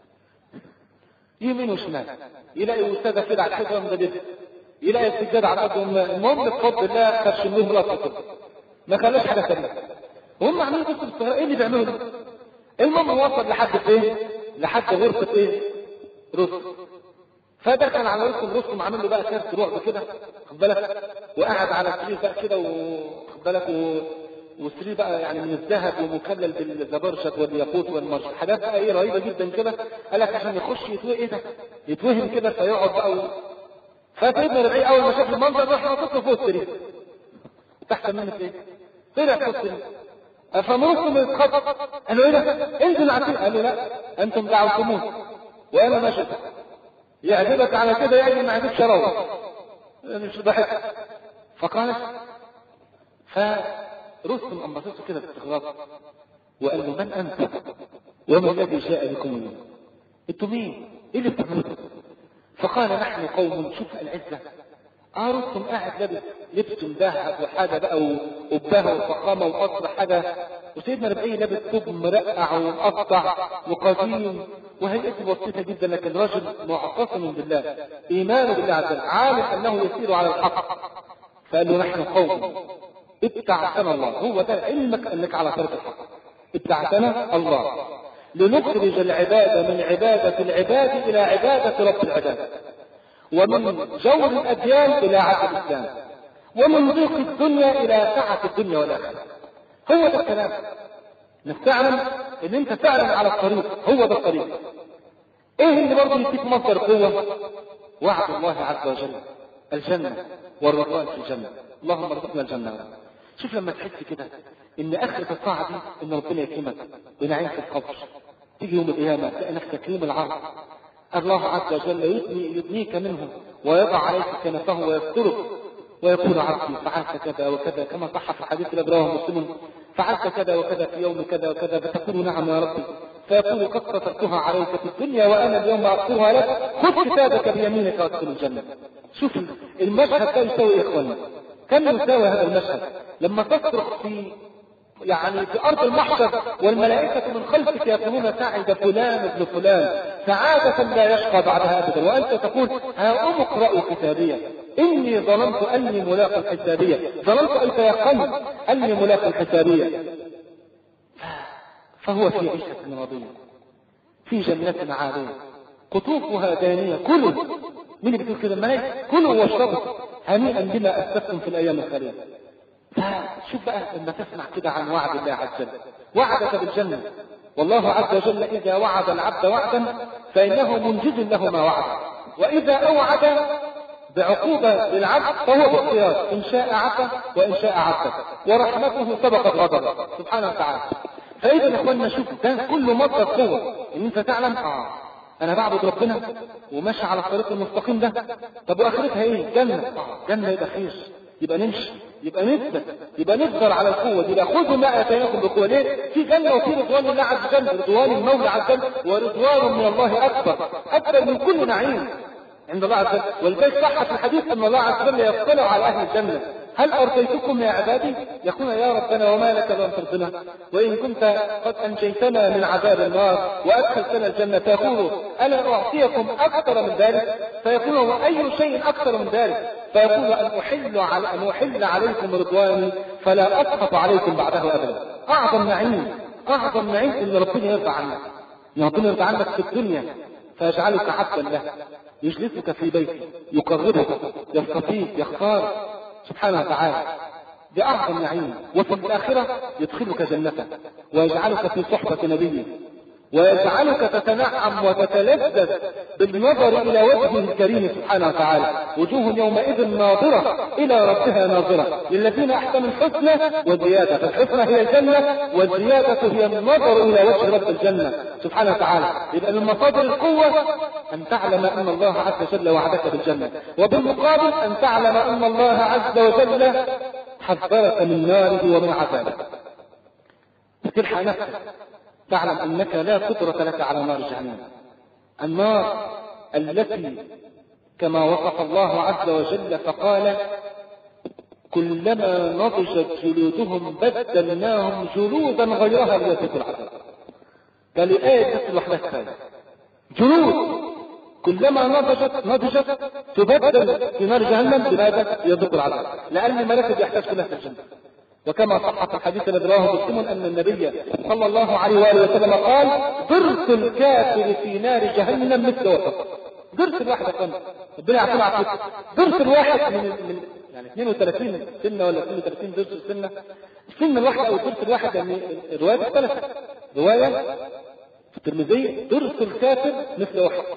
يمين وشمال، يلاقي وسادة كده على الحجره مجدده، يلاقي السجاد على قدهم. المهم بفضل الله خرش منهم راسه ما خلاش حاجه ثانيه. وهم عاملين قصه الصغيره ايه اللي بيعملوا ده؟ المهم وصل لحد فين؟ لحد غرفه ايه؟ رستم. فدخل على رستم، رستم عامل له بقى كارت رعب كده خد بالك، وقعد على السرير بقى كده وخد بالك و... والسرير بقى يعني من الذهب ومكلل بالزبرشت والياقوت والمرش، حاجات بقى ايه رهيبه جدا كده. قال لك عشان يخش يتوه ايه ده؟ يتوهم كده فيقعد بقى. فسيدنا ربيعي اول ما شاف المنظر راح نطط له فوق السرير تحت منه ايه؟ طلع فوق السرير. فمرسم يتخطط قال له ايه ده؟ انزل عتيق. قال له لا انتم دعوتموه وانا ما شفت. يعجبك على كده يعني ما عجبش روح مش ضحك. فقال فرستم انبسطه كده باستغراب وقال له من انت وما الذي جاء بكم اليوم؟ انتوا مين؟ ايه اللي بتعملوا؟ فقال نحن قوم. شوف العزه. اه رستم قاعد لابس لبس مذهب وحاجه بقى وبهه وفخامه وقصر حاجه، وسيدنا ربيعي لابس ثوب مرقع ومقطع وقديم وهيئته بسيطه جدا، لكن رجل معتصم بالله ايمانه بالله عز وجل عالم انه يسير على الحق. فقال له نحن قوم ابتعثنا الله. هو ده علمك انك على طريق الحق. ابتعثنا الله لنخرج العباده من عباده العباد الى عباده رب العباد، ومن جور الأديان إلى عدل الإسلام، ومن ضيق الدنيا إلى سعة الدنيا والآخرة. هو ده الكلام. نستعلم إن أنت فعلا على الطريق. هو ده الطريق. إيه اللي برضه يديك مصدر قوة؟ وعد الله عز وجل الجنة والرضوان في الجنة. اللهم ارزقنا الجنة. شوف لما تحس كده إن آخرة الطاعة دي إن ربنا يكرمك ونعيم في القبر، تيجي يوم القيامة تلاقي نفسك يوم العرض الله عز وجل يدني يدنيك منه ويضع عليك كنفه ويسترك ويقول عبدي فعلت كذا وكذا كما صح في الحديث الذي رواه مسلم، فعلت كذا وكذا في يوم كذا وكذا، فتقول نعم يا ربي، فيقول قد سترتها عليك في الدنيا وانا اليوم اغفرها لك، خذ كتابك بيمينك وادخل الجنه. شوف المشهد ده يساوي يا اخواني، كم يساوي هذا المشهد لما تصرخ في يعني في أرض المحشر والملائكة من خلفك يقولون سعد فلان ابن فلان سعادة لا يشقى بعدها أبدا، وأنت تقول ها أم اقرأوا كتابية إني ظننت أني ملاق الحسابية، ظننت أن تيقنت أني ملاق الحسابية. فهو في عيشة راضية في جنة عالية قطوفها دانية. كلوا. مين اللي بتقول كده؟ الملائكة. كلوا واشربوا هنيئا بما أسلفتم في الأيام الخالية. فشوف بقى لما تسمع كده عن وعد الله عز وجل، وعدك بالجنة، والله عز وجل إذا وعد العبد وعدا فإنه منجز له ما وعد، وإذا أوعد بعقوبة للعبد فهو باختيار، إن شاء عفا وإن شاء عفا، ورحمته سبقت غضبه سبحانه وتعالى. فإذا يا إخواننا شوف ده كله مصدر قوة إن أنت تعلم آه أنا بعبد ربنا وماشي على الطريق المستقيم ده. طب وآخرتها إيه؟ جنة. آه جنة يبقى خير، يبقى نمشي، يبقى نثبت، يبقى نقدر على القوة دي. خذوا ما آتيناكم بقوة. ليه؟ في جنة وفي رضوان الله عز وجل، رضوان المولى عز وجل ورضوان من الله أكبر، أكبر من كل نعيم عند الله عز وجل. ولذلك صح في الحديث أن الله عز وجل يطلع على أهل الجنة هل أرضيتكم يا عبادي؟ يقول يا ربنا وما لك لم ترضنا، وإن كنت قد أنجيتنا من عذاب النار وأدخلتنا الجنة فيقول ألا أعطيكم أكثر من ذلك؟ فيقول وأي شيء أكثر من ذلك؟ فيقول أن أحل, على أن أحل عليكم رضواني فلا أسخط عليكم بعده أبدا. أعظم نعيم، أعظم نعيم إن ربنا يرضى عنك، إن ربنا يرضى عنك في الدنيا فيجعلك عبدا له، يجلسك في بيته، يقربك، يصطفيك، يختار سبحانه وتعالى. دي أعظم نعيم. وفي الآخرة يدخلك جنته ويجعلك في صحبة نبيه ويجعلك تتنعم وتتلذذ بالنظر إلى وجهه الكريم سبحانه وتعالى. وجوه يومئذ ناظرة إلى ربها ناظرة للذين أحسنوا الحسنى وزيادة. فالحسنى هي الجنة والزيادة هي النظر إلى وجه رب الجنة سبحانه وتعالى. يبقى من مصادر القوة أن تعلم أن الله عز وجل وعدك بالجنة، وبالمقابل أن تعلم أن الله عز وجل حذرك من ناره ومن عذابه. فتلحق نفسك تعلم أنك لا قدرة لك على نار جهنم، النار التي كما وصف الله عز وجل فقال كلما نضجت جلودهم بدلناهم جلودا غيرها ليذوقوا العذاب. قال الآية تسل وحدها جلود كلما نضجت نضجت تبدل في نار جهنم بماذا؟ يذوقوا العذاب، لأن الملائكة يحتاج كلها في الجنة. وكما صح في الحديث الذي رواه مسلم أن النبي صلى الله عليه وآله وسلم قال ضرس الكافر في نار جهنم مثل وسط. ضرس الواحد يا فندم ربنا يعطينا عافية، ضرس الواحد من من يعني اثنين وثلاثين سنة ولا اثنين وثلاثين ضرس السنة، السن الواحد أو الضرس الواحد يعني الرواية اختلفت. رواية في الترمذي ضرس الكافر مثل وحد،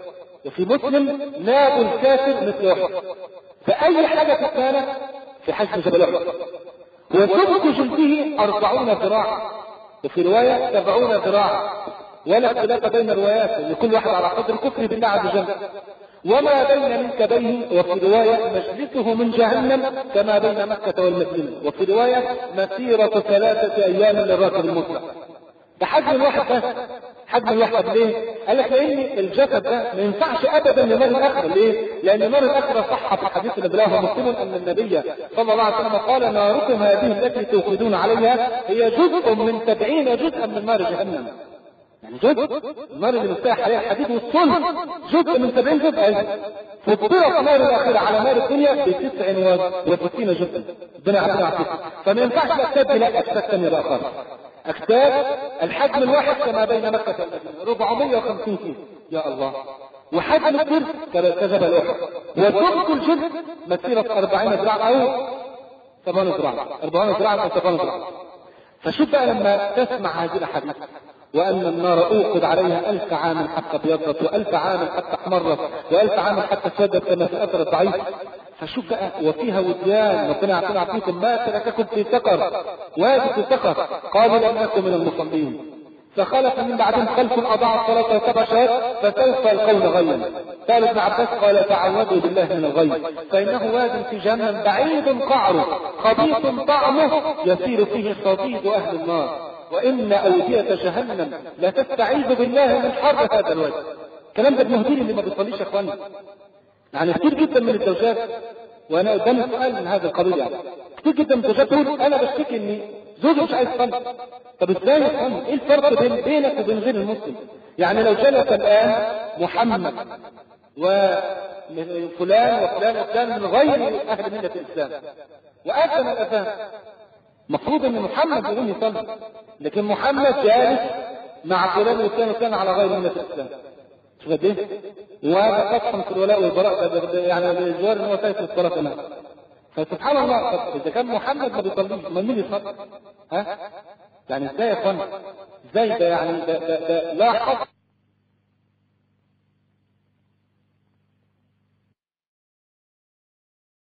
وفي مسلم ناب الكافر مثل أحد. فأي حاجة تتمانى في حجم جبل أحد. وسمك جلده أربعون ذراعا، وفي رواية سبعون ذراعا، ولا اختلاف بين الروايات ان كل واحد على قدر الكفر بالله عز وجل. وما بين منكبيه، وفي رواية مجلسه من جهنم كما بين مكة والمدينة، وفي رواية مسيرة ثلاثة أيام للراكب المطلق. ده حجم الواحد، ده حجم الواحد. ليه؟ قال لك لأن الجسد ده ما ينفعش أبدا لنار الآخرة. ليه؟ لأن نار الآخرة صح في الحديث اللي بلاه مسلم أن النبي صلى الله عليه وسلم قال: ناركم هذه التي توقدون عليها هي جزء من سبعين جزءا من نار جهنم. يعني جزء النار اللي مفتاح عليها الحديد والصلب جزء من سبعين جزء. أيضا فطرت نار الآخرة على نار الدنيا بتسع وستين جزءا. الدنيا عبنا عفيف. فما ينفعش الأكتاب دي، لا أكتاب ثانية بقى خالص. أكتاب الحجم الواحد كما بين مكة والمدينة أربعمائة وخمسين كيلو. يا الله. وحجم الطرف كجبل أحد. وسمك الجزء مسيرة أربعين ذراعا أو سبعين ذراعا، أربعين ذراعا أو سبعين ذراعا. فشوف بقى لما تسمع هذه الأحاديث، وأن النار أوقد عليها ألف عام حتى ابيضت، وألف عام حتى احمرت، وألف عام حتى اسودت كما في الأثر الضعيف. فشوف بقى وفيها وديان ربنا يعطينا عافيكم ما ترككم في سقر، وادي في سقر قالوا لم نكن من المصلين فخلف من بعدهم خلف أضاعوا الصلاة واتبعوا الشهوات فسوف يلقون غيا. قال ابن عباس قال: تعوذوا بالله من الغي فإنه واد في جهنم بعيد قعره خبيث طعمه يسير فيه صديد أهل النار، وإن أودية جهنم لا تستعيذ بالله من حر هذا الوجه. الكلام ده ابن هدير اللي ما بيصليش يا اخوانا. يعني كتير جدا من الزوجات، وانا قدامي سؤال من هذا القبيل، يعني كتير جدا من الزوجات تقول: انا بشتكي ان زوجي مش عايز يصلي. طب ازاي يا اخوانا؟ ايه الفرق بين بينك وبين غير المسلم؟ يعني لو جلس الان محمد وفلان وفلان وفلان من غير اهل مله الاسلام واذن الاذان، مفروض ان محمد يقوم يصلي، لكن محمد جالس مع فلان وفلان وفلان على غير مله الاسلام. شوف قد ايه؟ وهذا قسم في الولاء والبراء، يعني الجوار ان هو سايس الصلاه كمان. فسبحان الله، طب اذا كان محمد ما بيصليش امال مين يصلي؟ ها؟ يعني ازاي يا اخوانا؟ ازاي ده؟ يعني ده, ده, ده لا حق